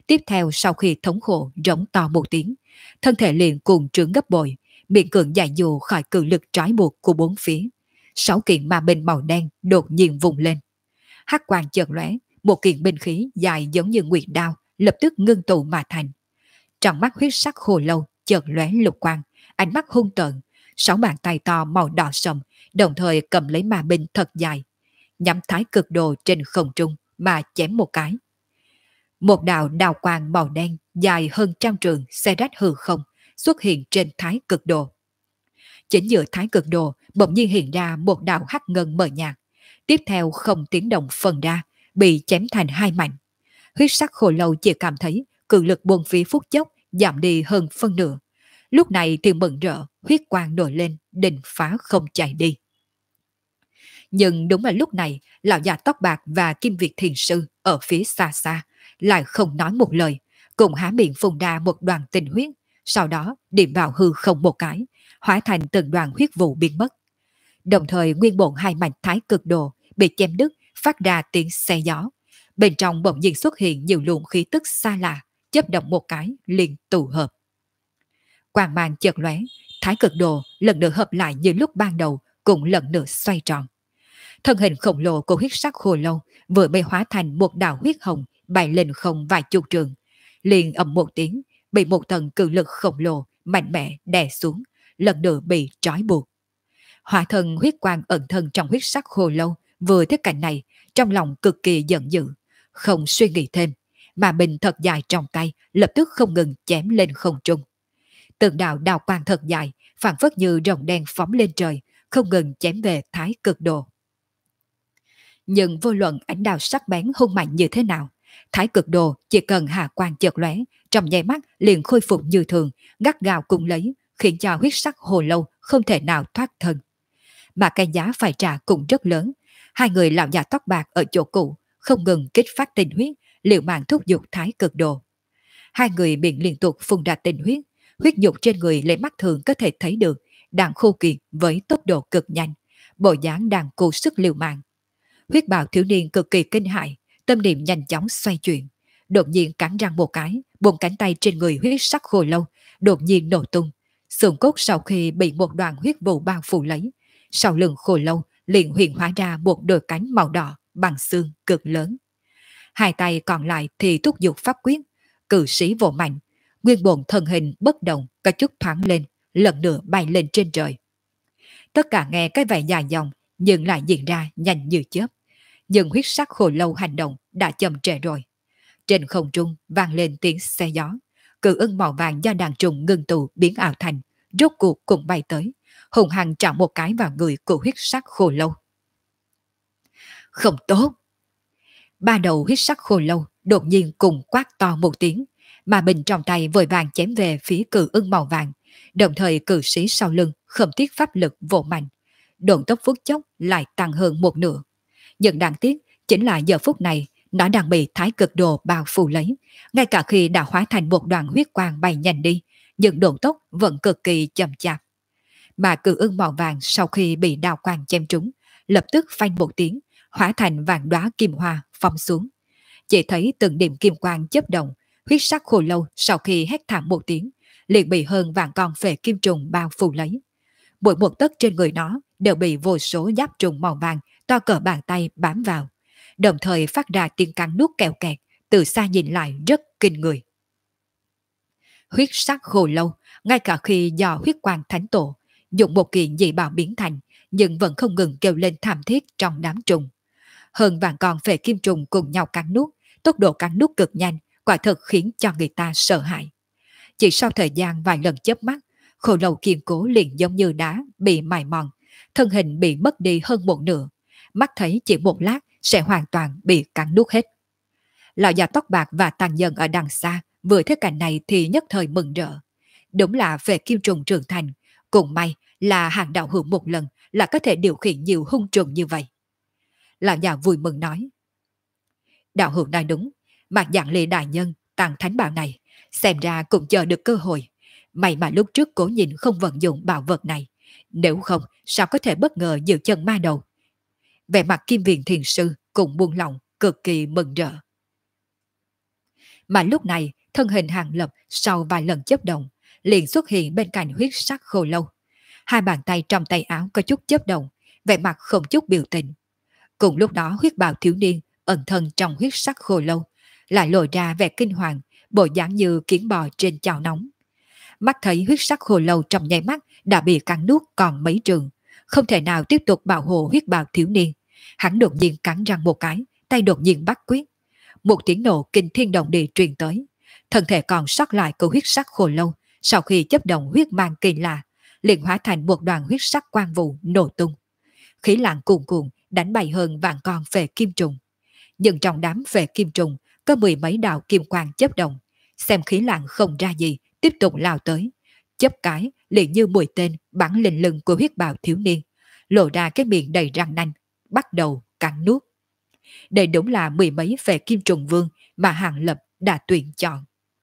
Tiếp theo sau khi thống khổ rống to một tiếng, thân thể liền cuồng trướng gấp bội, miệng cường giải dụ khỏi cự lực trói buộc của bốn phía. 6 kiện ma binh màu đen đột nhiên vùng lên. Hắc quang chợt lóe, một kiện binh khí dài giống như nguyệt đao lập tức ngưng tụ mà thành. Trong mắt huyết sắc khô lâu chợt lóe lục quang, ánh mắt hung tợn, 6 bàn tay to màu đỏ sậm, đồng thời cầm lấy ma binh thật dài, nhắm Thái Cực Đồ trên không trung mà chém một cái. Một đạo đào quang màu đen dài hơn 100 trượng xé rách hư không xuất hiện trên Thái Cực Đồ. Chính giữa Thái Cực Đồ bỗng nhiên hiện ra một đạo hắc ngân mờ nhạt, tiếp theo không tiếng động phân ra, bị chém thành 2 mảnh. Huyết sắc khô lâu chỉ cảm thấy cự lực buông phí phút chốc giảm đi hơn phân nửa. Lúc này thì mừng rỡ, huyết quang nổi lên, định phá không chạy đi. Nhưng đúng là lúc này, lão già tóc bạc và Kim Việt Thiền Sư ở phía xa xa lại không nói một lời, cùng há miệng phun ra một đoàn tinh huyết, sau đó điểm vào hư không một cái, hóa thành từng đoàn huyết vụ biến mất. Đồng thời nguyên bổn 2 mảnh Thái Cực Đồ bị chém đứt, phát ra tiếng xe gió. Bên trong bỗng nhiên xuất hiện nhiều luồng khí tức xa lạ, chớp động một cái liền tụ hợp. Quang mang chợt lóe, Thái Cực Đồ lần nữa hợp lại như lúc ban đầu, cũng lần nữa xoay tròn. Thân hình khổng lồ của huyết sắc khô lâu vừa mới hóa thành một đạo huyết hồng bay lên không vài chục trường, liền ầm một tiếng bị một tầng cự lực khổng lồ mạnh mẽ đè xuống, lần nữa bị trói buộc. Hỏa thần huyết quang ẩn thân trong huyết sắc khô lâu vừa thấy cảnh này, trong lòng cực kỳ giận dữ, không suy nghĩ thêm, mà bình thật dài trong tay lập tức không ngừng chém lên không trung. Từng đạo đào quang thật dài phản phất như rồng đen phóng lên trời, không ngừng chém về Thái Cực Đồ. Nhưng vô luận ánh đao sắc bén hung mạnh như thế nào, Thái Cực Đồ chỉ cần hạ quang chợt lóe, trong nháy mắt liền khôi phục như thường, gắt gao cùng lấy, khiến cho huyết sắc hồ lâu không thể nào thoát thân. Mà cái giá phải trả cũng rất lớn. 2 người lão già tóc bạc ở chỗ cũ không ngừng kích phát tinh huyết, liều mạng thúc giục Thái Cực Đồ. 2 người miệng liên tục phun ra tinh huyết, huyết nhục trên người lấy mắt thường có thể thấy được đang khô kiệt với tốc độ cực nhanh, bộ dáng đang cố sức liều mạng. Huyết bào thiếu niên cực kỳ kinh hãi, tâm niệm nhanh chóng xoay chuyển, đột nhiên cắn răng một cái, 4 cánh tay trên người huyết sắc khô lâu đột nhiên nổ tung. Xương cốt sau khi bị một đoàn huyết vụ bao phủ lấy, sau lưng khô lâu liền hiện hóa ra một đôi cánh màu đỏ bằng xương cực lớn. 2 tay còn lại thì thúc giục pháp quyết, cự sĩ vỗ mạnh, nguyên bổn thân hình bất động, có chút thoáng lên, lần nữa bay lên trên trời. Tất cả nghe cái vẻ dài dòng, nhưng lại diễn ra nhanh như chớp. Nhưng huyết sắc khô lâu hành động đã chậm trễ rồi. Trên không trung vang lên tiếng xe gió, cự ưng màu vàng do đàn trùng ngưng tụ biến ảo thành, rốt cuộc cùng bay tới, hùng hăng chạm một cái vào người của huyết sắc khô lâu. Không tốt! 3 đầu huyết sắc khô lâu đột nhiên cùng quát to một tiếng, mà bình trong tay vội vàng chém về phía cự ưng màu vàng, đồng thời cự sĩ sau lưng không tiếc pháp lực vỗ mạnh, độn tốc phút chốc lại tăng hơn một nửa. Nhưng đáng tiếc chính là giờ phút này nó đang bị Thái Cực Đồ bao phủ lấy, ngay cả khi đã hóa thành một đoàn huyết quang bay nhanh đi, nhưng độn tốc vẫn cực kỳ chậm chạp. Mà cự ưng màu vàng sau khi bị đao quang chém trúng, lập tức phanh một tiếng, hóa thành vàng đóa kim hoa phong xuống. Chỉ thấy từng điểm kim quang chớp động, huyết sắc khô lâu sau khi hét thảm một tiếng, liền bị hơn vạn con phệ kim trùng bao phủ lấy. Mỗi một tấc trên người nó đều bị vô số giáp trùng màu vàng to cỡ bàn tay bám vào, đồng thời phát ra tiếng cắn nuốt kẹo kẹt, từ xa nhìn lại rất kinh người. Huyết sắc khô lâu, ngay cả khi do huyết quang thánh tổ dùng một kiện dị bảo biến thành, nhưng vẫn không ngừng kêu lên thảm thiết trong đám trùng. Hơn vạn con phệ kim trùng cùng nhau cắn nuốt, tốc độ cắn nuốt cực nhanh, quả thực khiến cho người ta sợ hãi. Chỉ sau thời gian vài lần chớp mắt, khô lâu kiên cố liền giống như đá bị mài mòn, thân hình bị mất đi hơn một nửa, mắt thấy chỉ một lát sẽ hoàn toàn bị cắn nuốt hết. Lão già tóc bạc và tàn nhân ở đằng xa vừa thấy cảnh này thì nhất thời mừng rỡ. Đúng là về kim trùng trưởng thành, cũng may là hàng đạo hữu một lần là có thể điều khiển nhiều hung trùng như vậy. Lão già vui mừng nói: đạo hữu nói đúng, mặt dạng lì đại nhân tàng thánh bảo này xem ra cũng chờ được cơ hội. May mà lúc trước cố nhìn không vận dụng bảo vật này, nếu không sao có thể bất ngờ giữ chân ma đầu. Vẻ mặt Kim Viện Thiền Sư cũng buông lòng, cực kỳ mừng rỡ. Mà lúc này, thân hình Hàng Lập sau vài lần chớp động, liền xuất hiện bên cạnh huyết sắc khô lâu. Hai bàn tay trong tay áo có chút chớp động, vẻ mặt không chút biểu tình. Cùng lúc đó huyết bào thiếu niên ẩn thân trong huyết sắc khô lâu, lại lộ ra vẻ kinh hoàng, bộ dáng như kiến bò trên chảo nóng. Mắt thấy huyết sắc khô lâu trong nháy mắt đã bị cắn nuốt còn mấy trường, không thể nào tiếp tục bảo hộ huyết bào thiếu niên. Hắn đột nhiên cắn răng một cái, tay đột nhiên bắt quyết. Một tiếng nổ kinh thiên động địa truyền tới. Thân thể còn sót lại của huyết sắc khô lâu, sau khi chấp động huyết mang kỳ lạ, liền hóa thành một đoàn huyết sắc quang vụ nổ tung. Khí lạng cuồn cuộn đánh bay hơn vạn con phệ kim trùng. Nhưng trong đám phệ kim trùng có mười mấy đạo kim quang chấp động, xem khí lạng không ra gì, tiếp tục lao tới. Chấp cái liền như mũi tên bắn lên lưng của huyết bào thiếu niên, lộ ra cái miệng đầy răng nanh, bắt đầu cắn nuốt. Đây đúng là mười mấy phệ kim trùng vương mà Hàng Lập đã tuyển chọn.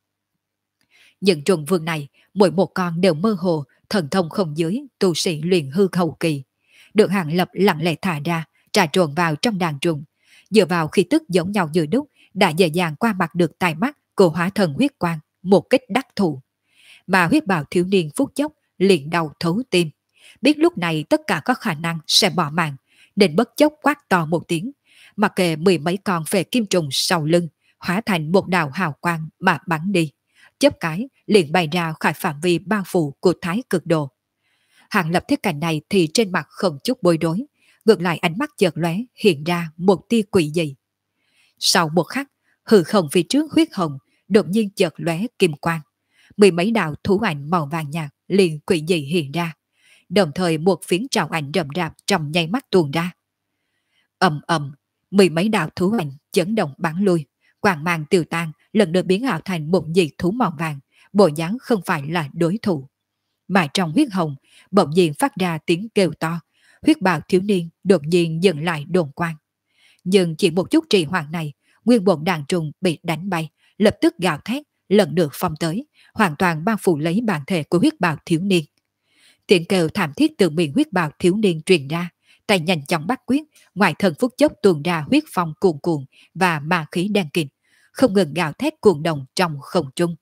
Những trùng vương này, mỗi một con đều mơ hồ, thần thông không dưới, tu sĩ luyện hư hậu kỳ. Được Hàng Lập lặng lẽ thả ra, trà trộn vào trong đàn trùng. Dựa vào khí tức giống nhau như đúc, đã dễ dàng qua mặt được tai mắt của hóa thần huyết quang, một kích đắc thủ. Mà huyết bào thiếu niên phút chốc liền đầu thấu tim. Biết lúc này tất cả có khả năng sẽ bỏ mạng, nên bất chốc quát to một tiếng, mặc kệ mười mấy con phệ kim trùng sau lưng, hóa thành một đạo hào quang mà bắn đi. Chớp cái liền bay ra khỏi phạm vi bao phủ của Thái Cực Đồ. Hàng Lập thấy cảnh này thì trên mặt không chút bối rối, ngược lại ánh mắt chợt lóe hiện ra một tia quỷ dị. Sau một khắc, hư không phía trước huyết hồng đột nhiên chợt lóe kim quang, mười mấy đạo thú ảnh màu vàng nhạt liền quỷ dị hiện ra, đồng thời một phiến trào ảnh rậm rạp trong nháy mắt tuôn ra. Ầm ầm, mười mấy đạo thú ảnh chấn động bắn lui, quang mang tiêu tan, lần lượt biến ảo thành một dị thú màu vàng, bộ dáng không phải là đối thủ. Mà trong huyết hồng, bỗng nhiên phát ra tiếng kêu to, huyết bào thiếu niên đột nhiên dừng lại đồn quang. Nhưng chỉ một chút trì hoãn này, nguyên bộ đàn trùng bị đánh bay, lập tức gào thét, lần lượt phong tới, hoàn toàn bao phủ lấy bản thể của huyết bào thiếu niên. Tiếng kêu thảm thiết từ miệng huyết bào thiếu niên truyền ra, tay nhanh chóng bắt quyết, ngoài thân phút chốc tuôn ra huyết phong cuồn cuộn và ma khí đen kịt, không ngừng gào thét cuồng động trong không trung.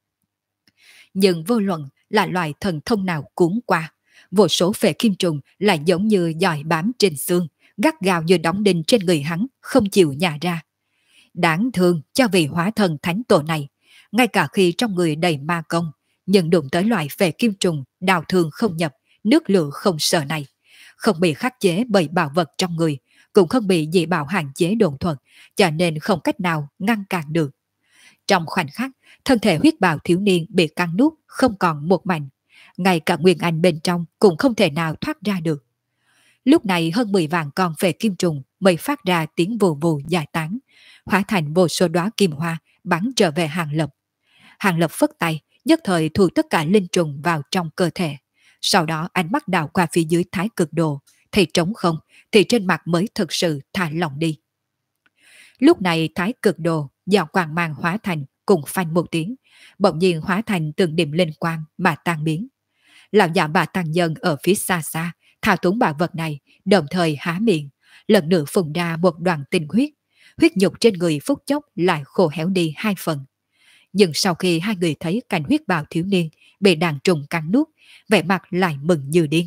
Nhưng vô luận là loại thần thông nào cuốn qua, vô số phệ kim trùng lại giống như dòi bám trên xương, gắt gao như đóng đinh trên người hắn, không chịu nhả ra. Đáng thương cho vị hóa thần thánh tổ này, ngay cả khi trong người đầy ma công, nhưng đụng tới loại phệ kim trùng đào thương không nhập, nước lửa không sợ này, không bị khắc chế bởi bảo vật trong người, cũng không bị dị bảo hạn chế đồn thuật, cho nên không cách nào ngăn cản được. Trong khoảnh khắc, thân thể huyết bào thiếu niên bị cắn nuốt không còn một mảnh, ngay cả nguyên anh bên trong cũng không thể nào thoát ra được. Lúc này hơn 10 vạn con phệ kim trùng mới phát ra tiếng vù vù giải tán, hóa thành vô số đóa kim hoa bắn trở về Hàng Lập. Hàng Lập phất tay, nhất thời thu tất cả linh trùng vào trong cơ thể. Sau đó ánh mắt đảo qua phía dưới Thái Cực Đồ, thì trống không, thì trên mặt mới thực sự thả lỏng đi. Lúc này Thái Cực Đồ do quang mang hóa thành cùng phanh một tiếng, bỗng nhiên hóa thành từng điểm linh quang mà tan biến. Lão già bà tăng nhân ở phía xa xa thao túng bảo vật này, đồng thời há miệng, lần nữa phun ra một đoàn tinh huyết, huyết nhục trên người phút chốc lại khô héo đi 2 phần. Nhưng sau khi hai người thấy cảnh huyết bào thiếu niên bị đàn trùng cắn nuốt, vẻ mặt lại mừng như điên.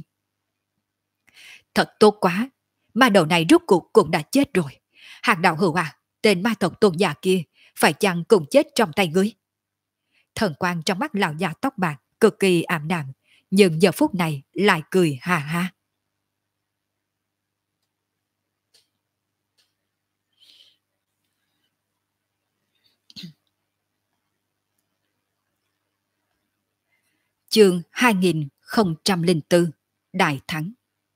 Thật tốt quá, ma đầu này rốt cuộc cũng đã chết rồi. Hàng đạo hữu à, tên ma tộc tôn giả kia phải chăng cùng chết trong tay ngươi? Thần quang trong mắt lão già tóc bạc cực kỳ ảm đạm, nhưng giờ phút này lại cười ha ha. Chương 2004 Đại Thắng.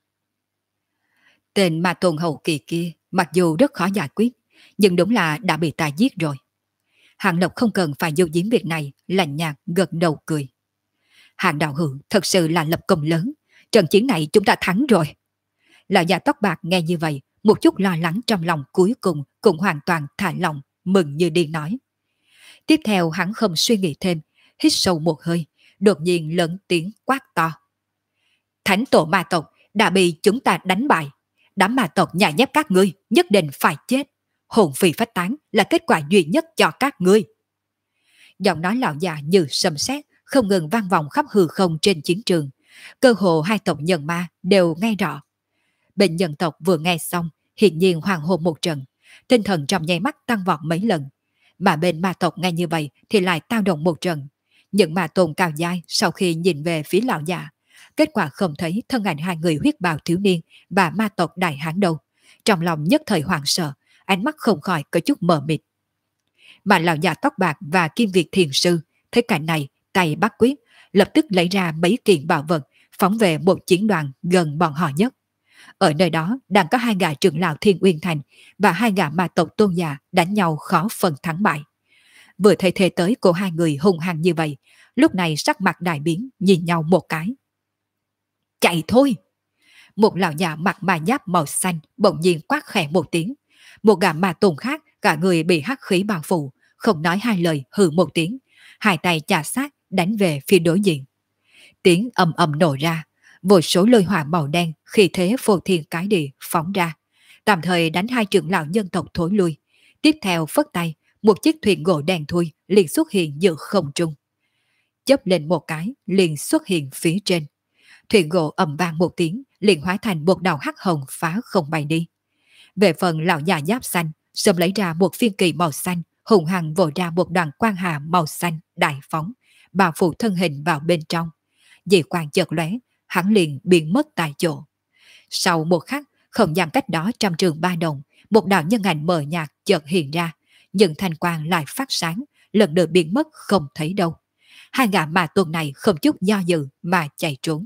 Tên ma tôn hậu kỳ kia mặc dù rất khó giải quyết, nhưng đúng là đã bị ta giết rồi. Hàng Lộc không cần phải giấu giếm việc này, lạnh nhạt gật đầu cười. Hàng đạo hữu thật sự là lập công lớn, trận chiến này chúng ta thắng rồi. Lão già tóc bạc nghe như vậy, một chút lo lắng trong lòng cuối cùng cũng hoàn toàn thả lòng, mừng như điên nói. Tiếp theo hắn không suy nghĩ thêm, hít sâu một hơi, đột nhiên lớn tiếng quát to. Thánh tổ ma tộc đã bị chúng ta đánh bại. Đám ma tộc nhà nhép các ngươi nhất định phải chết. Hồn phi phách tán là kết quả duy nhất cho các ngươi. Giọng nói lão già như sấm sét không ngừng vang vọng khắp hư không trên chiến trường. Cơ hồ hai tộc nhân ma đều nghe rõ. Bên nhân tộc vừa nghe xong, hiển nhiên hoàng hồn một trận, tinh thần trong nháy mắt tăng vọt mấy lần. Mà bên ma tộc nghe như vậy thì lại tao động một trận. Những ma tôn cao dai sau khi nhìn về phía lão già, kết quả không thấy thân ảnh hai người huyết bào thiếu niên và ma tộc đại hán đâu. Trong lòng nhất thời hoảng sợ, ánh mắt không khỏi có chút mờ mịt. Mà lão già tóc bạc và kim việt thiền sư thấy cảnh này, tay bắt quyết, lập tức lấy ra mấy kiện bảo vật, phóng về một chiến đoàn gần bọn họ nhất. Ở nơi đó đang có hai gã trưởng lão Thiên Uyên Thành và hai gã ma tộc tôn già đánh nhau khó phân thắng bại. Vừa thấy thế tới của hai người hung hăng như vậy, lúc này sắc mặt đại biến, nhìn nhau một cái. Chạy thôi! Một lão già mặc ma giáp màu xanh bỗng nhiên quát khẽ một tiếng. Một gã ma tôn khác, cả người bị hắc khí bao phủ, không nói hai lời hừ một tiếng, hai tay chà sát đánh về phía đối diện. Tiếng ầm ầm nổ ra, vô số lôi hỏa màu đen khi thế phô thiên cái địa phóng ra, tạm thời đánh hai trưởng lão nhân tộc thối lui. Tiếp theo phất tay, một chiếc thuyền gỗ đen thui liền xuất hiện giữa không trung. Chớp lên một cái, liền xuất hiện phía trên. Thuyền gỗ ầm vang một tiếng, liền hóa thành một đạo hắc hồng phá không bay đi. Về phần lão già giáp xanh, sớm lấy ra một phiên kỳ màu xanh, hùng hằng vồ ra một đoàn quang hà màu xanh đại phóng, bao phủ thân hình vào bên trong. Dị quang chợt lóe, hắn liền biến mất tại chỗ. Sau một khắc, không gian cách đó trăm trường ba đồng, một đạo nhân ảnh mờ nhạt chợt hiện ra, nhưng thanh quang lại phát sáng, lần nữa biến mất không thấy đâu. Hai gã ma tôn này không chút do dự mà chạy trốn.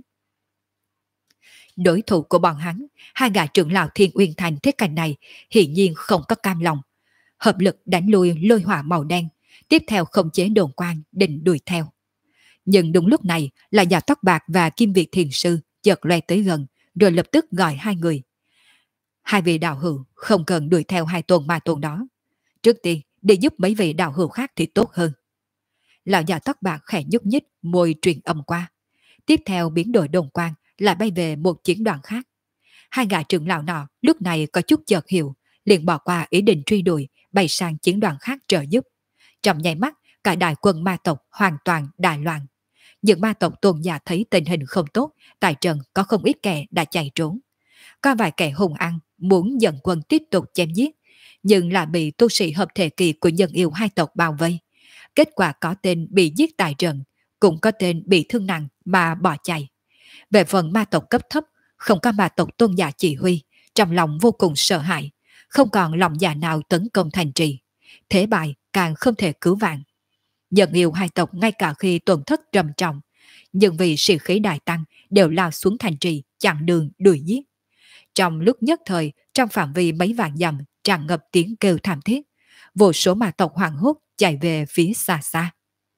Đối thủ của bọn hắn, hai gã trưởng lão Thiên Uyên Thành thế cảnh này hiển nhiên không có cam lòng, hợp lực đánh lui lôi hỏa màu đen, tiếp theo khống chế đồn quang định đuổi theo. Nhưng đúng lúc này là già tóc bạc và kim việt thiền sư chợt loe tới gần, rồi lập tức gọi hai người. Hai vị đạo hữu không cần đuổi theo hai tôn ma tôn đó. Trước tiên để giúp mấy vị đạo hữu khác thì tốt hơn. Lão già tóc bạc khẽ nhúc nhích, môi truyền âm qua. Tiếp theo biến đổi đồn quang lại bay về một chiến đoàn khác. Hai gã trưởng lão nọ lúc này có chút chợt hiểu, liền bỏ qua ý định truy đuổi, bay sang chiến đoàn khác trợ giúp. Trong nháy mắt, cả đại quân ma tộc hoàn toàn đại loạn. Những ma tộc tôn giả thấy tình hình không tốt, tại trận có không ít kẻ đã chạy trốn. Có vài kẻ hung ăn muốn dẫn quân tiếp tục chém giết, nhưng là bị tu sĩ hợp thể kỳ của nhân yêu hai tộc bao vây. Kết quả có tên bị giết tại trận, cũng có tên bị thương nặng mà bỏ chạy. Về phần ma tộc cấp thấp, không có ma tộc tôn giả chỉ huy, trong lòng vô cùng sợ hãi, không còn lòng dạ nào tấn công thành trì. Thế bại càng không thể cứu vãn. Nhân yêu hai tộc ngay cả khi tổn thất trầm trọng, nhưng vì sĩ khí đại tăng đều lao xuống thành trì chặn đường đuổi giết. Trong lúc nhất thời, trong phạm vi mấy vạn dặm tràn ngập tiếng kêu thảm thiết, vô số ma tộc hoảng hốt chạy về phía xa xa.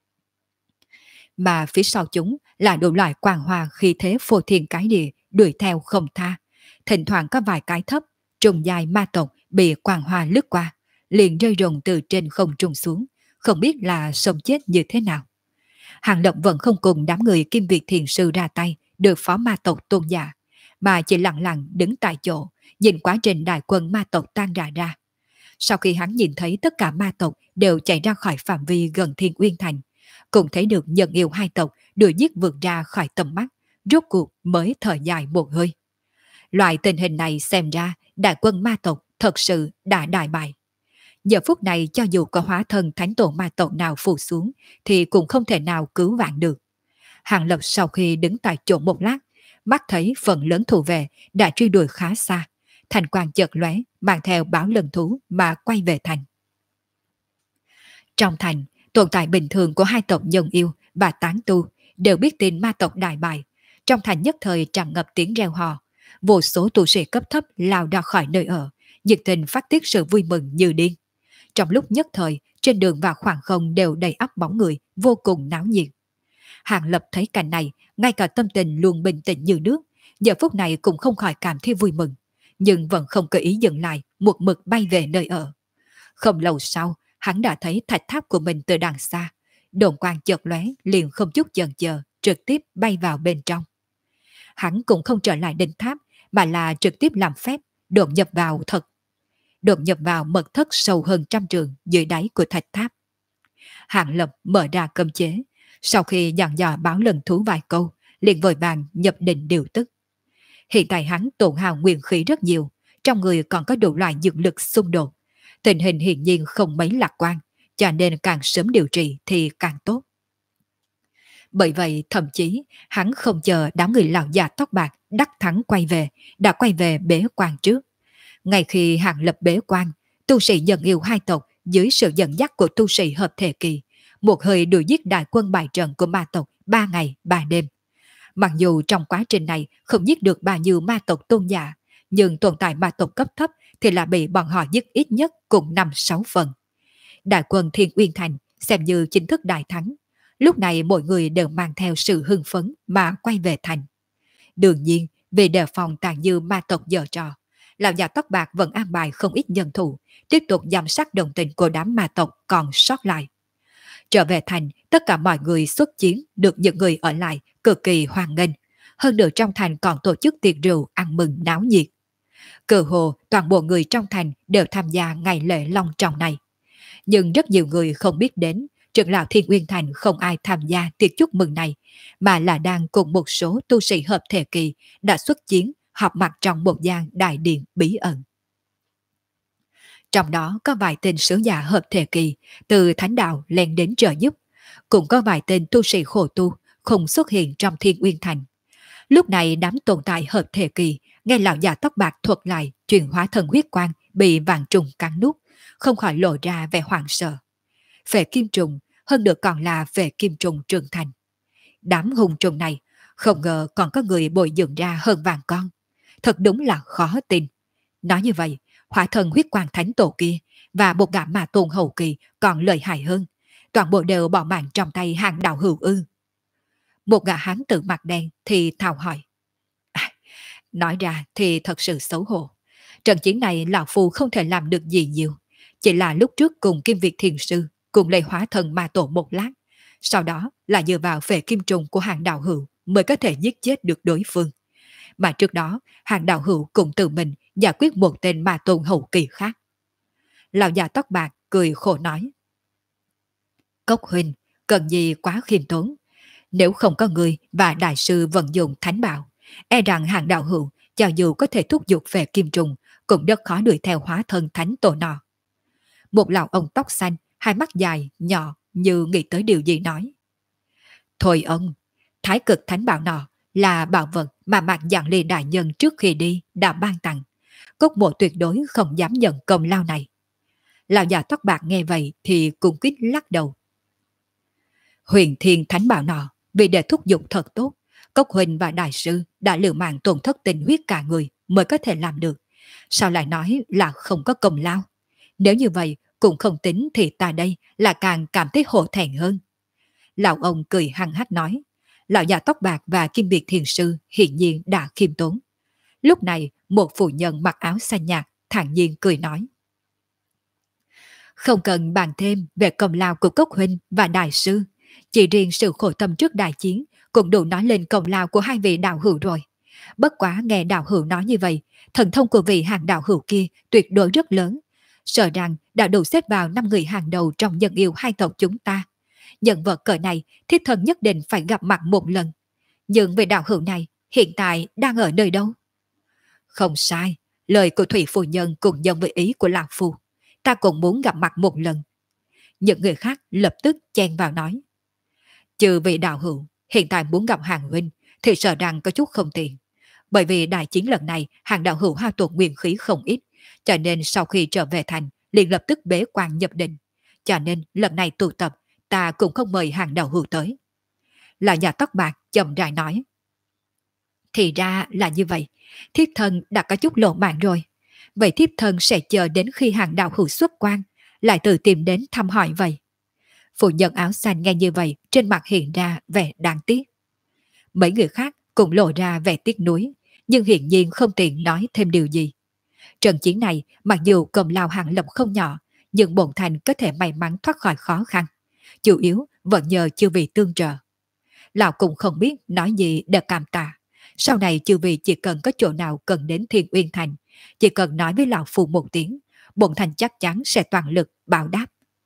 Mà phía sau chúng là đủ loại quang hoa khi thế phô thiên cái địa đuổi theo không tha. Thỉnh thoảng có vài cái thấp, trùng dài ma tộc bị quang hoa lướt qua, liền rơi rụng từ trên không trung xuống, không biết là sống chết như thế nào. Hàng Lập vẫn không cùng đám người Kim Việt Thiền Sư ra tay được phó ma tộc tôn giả, mà chỉ lặng lặng đứng tại chỗ, nhìn quá trình đại quân ma tộc tan rã ra. Sau khi hắn nhìn thấy tất cả ma tộc đều chạy ra khỏi phạm vi gần Thiên Uyên Thành, cũng thấy được nhân yêu hai tộc đuổi giết vượt ra khỏi tầm mắt, rốt cuộc mới thở dài một hơi. Loại tình hình này xem ra đại quân ma tộc thật sự đã đại bại. Giờ phút này cho dù có hóa thân thánh tổ ma tộc nào phù xuống thì cũng không thể nào cứu vãn được. Hàng Lập sau khi đứng tại chỗ một lát, mắt thấy phần lớn thủ vệ đã truy đuổi khá xa, thành quang chợt lóe mang theo báo lần thú mà quay về thành. Trong thành, tồn tại bình thường của hai tộc nhân yêu và tán tu đều biết tin ma tộc đại bại. Trong thành nhất thời tràn ngập tiếng reo hò, vô số tu sĩ cấp thấp lao ra khỏi nơi ở, nhiệt tình phát tiết sự vui mừng như điên. Trong lúc nhất thời, trên đường và khoảng không đều đầy ắp bóng người, vô cùng náo nhiệt. Hàng Lập thấy cảnh này, ngay cả tâm tình luôn bình tĩnh như nước, giờ phút này cũng không khỏi cảm thấy vui mừng, nhưng vẫn không có ý dừng lại, một mực bay về nơi ở. Không lâu sau, hắn đã thấy thạch tháp của mình từ đằng xa, đồn quang chợt lóe, liền không chút chần chờ, trực tiếp bay vào bên trong. Hắn cũng không trở lại đỉnh tháp, mà là trực tiếp làm phép, đột nhập vào mật thất sâu hơn trăm trường dưới đáy của thạch tháp. Hạng Lập mở ra cấm chế, sau khi dặn dò báo lần thú vài câu, liền vội vàng nhập định điều tức. Hiện tại hắn tổn hao nguyên khí rất nhiều, trong người còn có đủ loại dược lực xung đột. Tình hình hiển nhiên không mấy lạc quan, cho nên càng sớm điều trị thì càng tốt. Bởi vậy thậm chí hắn không chờ đám người lão già tóc bạc đắc thắng quay về, đã quay về bế quan trước. Ngay khi Hạng Lập bế quan, tu sĩ Nhân Yêu hai tộc dưới sự dẫn dắt của tu sĩ hợp thể kỳ, một hơi đuổi giết đại quân bại trận của ma tộc 3 ngày 3 đêm. Mặc dù trong quá trình này không giết được bao nhiêu ma tộc tôn giả, nhưng tồn tại ma tộc cấp thấp thì là bị bọn họ giết ít nhất cùng 5-6 phần. Đại quân Thiên Uyên Thành xem như chính thức đại thắng. Lúc này mọi người đều mang theo sự hưng phấn mà quay về thành. Đương nhiên, vì đề phòng tàn dư ma tộc giở trò, lão già tóc bạc vẫn an bài không ít nhân thủ, tiếp tục giám sát đồng tình của đám ma tộc còn sót lại. Trở về thành, tất cả mọi người xuất chiến được những người ở lại cực kỳ hoan nghênh. Hơn nữa trong thành còn tổ chức tiệc rượu ăn mừng náo nhiệt. Cơ hồ toàn bộ người trong thành đều tham gia ngày lễ long trọng này. Nhưng rất nhiều người không biết đến, trưởng lão Thiên Uyên Thành không ai tham gia tiệc chúc mừng này, mà là đang cùng một số tu sĩ hợp thể kỳ đã xuất chiến họp mặt trong một gian đại điện bí ẩn. Trong đó có vài tên sứ giả hợp thể kỳ từ thánh đạo lên đến trợ giúp, cũng có vài tên tu sĩ khổ tu không xuất hiện trong Thiên Uyên Thành. Lúc này đám tồn tại hợp thể kỳ nghe lão già tóc bạc thuật lại chuyển hóa thần huyết quang bị vạn trùng cắn nuốt, không khỏi lộ ra vẻ hoảng sợ. Phệ kim trùng, hơn được còn là phệ kim trùng trưởng thành. Đám hùng trùng này không ngờ còn có người bồi dưỡng ra hơn vàng con. Thật đúng là khó tin. Nói như vậy, hỏa thần huyết quang thánh tổ kia và một gã mà tôn hậu kỳ còn lợi hại hơn. Toàn bộ đều bỏ mạng trong tay hàng đạo hữu ư. Một gã hán tử mặt đen thì thào hỏi. Nói ra thì thật sự xấu hổ. Trận chiến này lão phu không thể làm được gì nhiều. Chỉ là lúc trước cùng Kim Việt Thiền Sư cùng lấy hóa thần ma tổ một lát. Sau đó là dựa vào phệ kim trùng của hàng đạo hữu mới có thể giết chết được đối phương. Mà trước đó hàng đạo hữu cùng tự mình giải quyết một tên ma tôn hậu kỳ khác. Lão già tóc bạc cười khổ nói. Cốc huynh, cần gì quá khiêm tốn. Nếu không có người và đại sư vận dụng thánh bảo, e rằng hàng đạo hữu cho dù có thể thúc giục về kim trùng cũng rất khó đuổi theo hóa thân thánh tổ nọ. Một lão ông tóc xanh, hai mắt dài, nhỏ như nghĩ tới điều gì nói. Thôi ông, thái cực thánh bảo nọ là bảo vật mà Mạc Giảng Ly đại nhân trước khi đi đã ban tặng. Cốc bộ tuyệt đối không dám nhận công lao này. Lão già tóc bạc nghe vậy thì cũng quýt lắc đầu. Huyền Thiên thánh bảo nọ vì để thúc giục thật tốt, Cốc huynh và đại sư đã liều mạng tổn thất tình huyết cả người mới có thể làm được. Sao lại nói là không có công lao? Nếu như vậy cũng không tính thì ta đây là càng cảm thấy hổ thẹn hơn. Lão ông cười hăng hắc nói. Lão già tóc bạc và Kim Biệt Thiền Sư hiển nhiên đã khiêm tốn. Lúc này một phụ nhân mặc áo xanh nhạt thản nhiên cười nói. Không cần bàn thêm về công lao của Cốc huynh và đại sư. Chỉ riêng sự khổ tâm trước đại chiến cũng đủ nói lên công lao của hai vị đạo hữu rồi. Bất quá nghe đạo hữu nói như vậy, thần thông của vị hàng đạo hữu kia tuyệt đối rất lớn. Sợ rằng đã đủ xếp vào 5 người hàng đầu trong Nhân Yêu hai tộc chúng ta. Nhân vật cỡ này thiết thần nhất định phải gặp mặt một lần. Nhưng vị đạo hữu này hiện tại đang ở nơi đâu? Không sai, lời của Thủy Phu Nhân cùng giống với ý của Lão Phu. Ta cũng muốn gặp mặt một lần. Những người khác lập tức chen vào nói. Trừ vị đạo hữu hiện tại muốn gặp hàng huynh thì sợ rằng có chút không tiện. Bởi vì đại chiến lần này hàng đạo hữu hao tổn nguyên khí không ít, cho nên sau khi trở về thành liền lập tức bế quan nhập định. Cho nên lần này tụ tập ta cũng không mời hàng đạo hữu tới. Là nhà tóc bạc chậm rãi nói. Thì ra là như vậy, thiếp thân đã có chút lộ mạng rồi. Vậy thiếp thân sẽ chờ đến khi hàng đạo hữu xuất quan lại tự tìm đến thăm hỏi vậy. Phụ nhân áo xanh nghe như vậy trên mặt hiện ra vẻ đáng tiếc. Mấy người khác cũng lộ ra vẻ tiếc nuối, nhưng hiển nhiên không tiện nói thêm điều gì. Trận chiến này mặc dù công lao Hàng Lập không nhỏ, nhưng bổn thành có thể may mắn thoát khỏi khó khăn. Chủ yếu vẫn nhờ chư vị tương trợ. Lão cũng không biết nói gì để cảm tạ. Sau này chư vị chỉ cần có chỗ nào cần đến Thiên Uyên Thành, chỉ cần nói với lão phù một tiếng, bổn thành chắc chắn sẽ toàn lực báo đáp.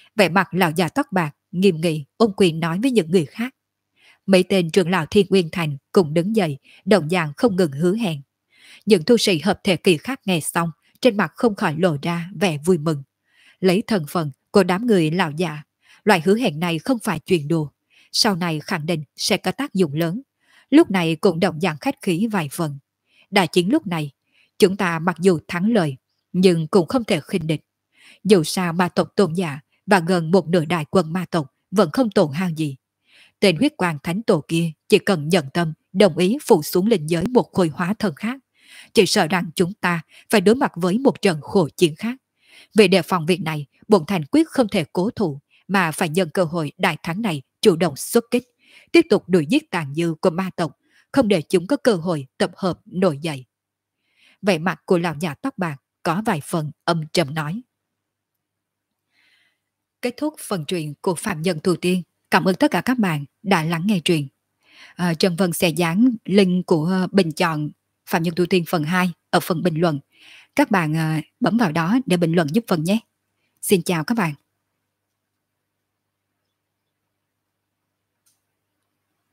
Vẻ mặt lão già tóc bạc nghiêm nghị ôm quyền nói với những người khác. Mấy tên trưởng lão Thiên Nguyên Thành cùng đứng dậy, đồng dạng không ngừng hứa hẹn. Những tu sĩ hợp thể kỳ khác nghe xong, trên mặt không khỏi lộ ra vẻ vui mừng. Lấy thân phận của đám người lão già, loại hứa hẹn này không phải chuyện đùa, sau này khẳng định sẽ có tác dụng lớn. Lúc này cũng đồng dạng khách khí vài phần. Đại chiến lúc này, chúng ta mặc dù thắng lợi, nhưng cũng không thể khinh địch. Dù sao ma tộc tôn giả và gần một nửa đại quân ma tộc vẫn không tổn hao gì. Tên huyết quang thánh tổ kia chỉ cần nhận tâm, đồng ý phụ xuống linh giới một khối hóa thân khác. Chỉ sợ rằng chúng ta phải đối mặt với một trận khổ chiến khác. Vì đề phòng việc này, bổn thành quyết không thể cố thủ, mà phải nhân cơ hội đại thắng này chủ động xuất kích, tiếp tục đuổi giết tàn dư của ma tộc, không để chúng có cơ hội tập hợp nổi dậy. Vẻ mặt của lão già tóc bạc có vài phần âm trầm nói. Kết thúc phần truyện của Phạm Nhân Tu Tiên. Cảm ơn tất cả các bạn đã lắng nghe truyện. Trần Vân sẽ dán link của bình chọn Phạm Nhân Tu Tiên phần 2 ở phần bình luận. Các bạn bấm vào đó để bình luận giúp Vân nhé. Xin chào các bạn.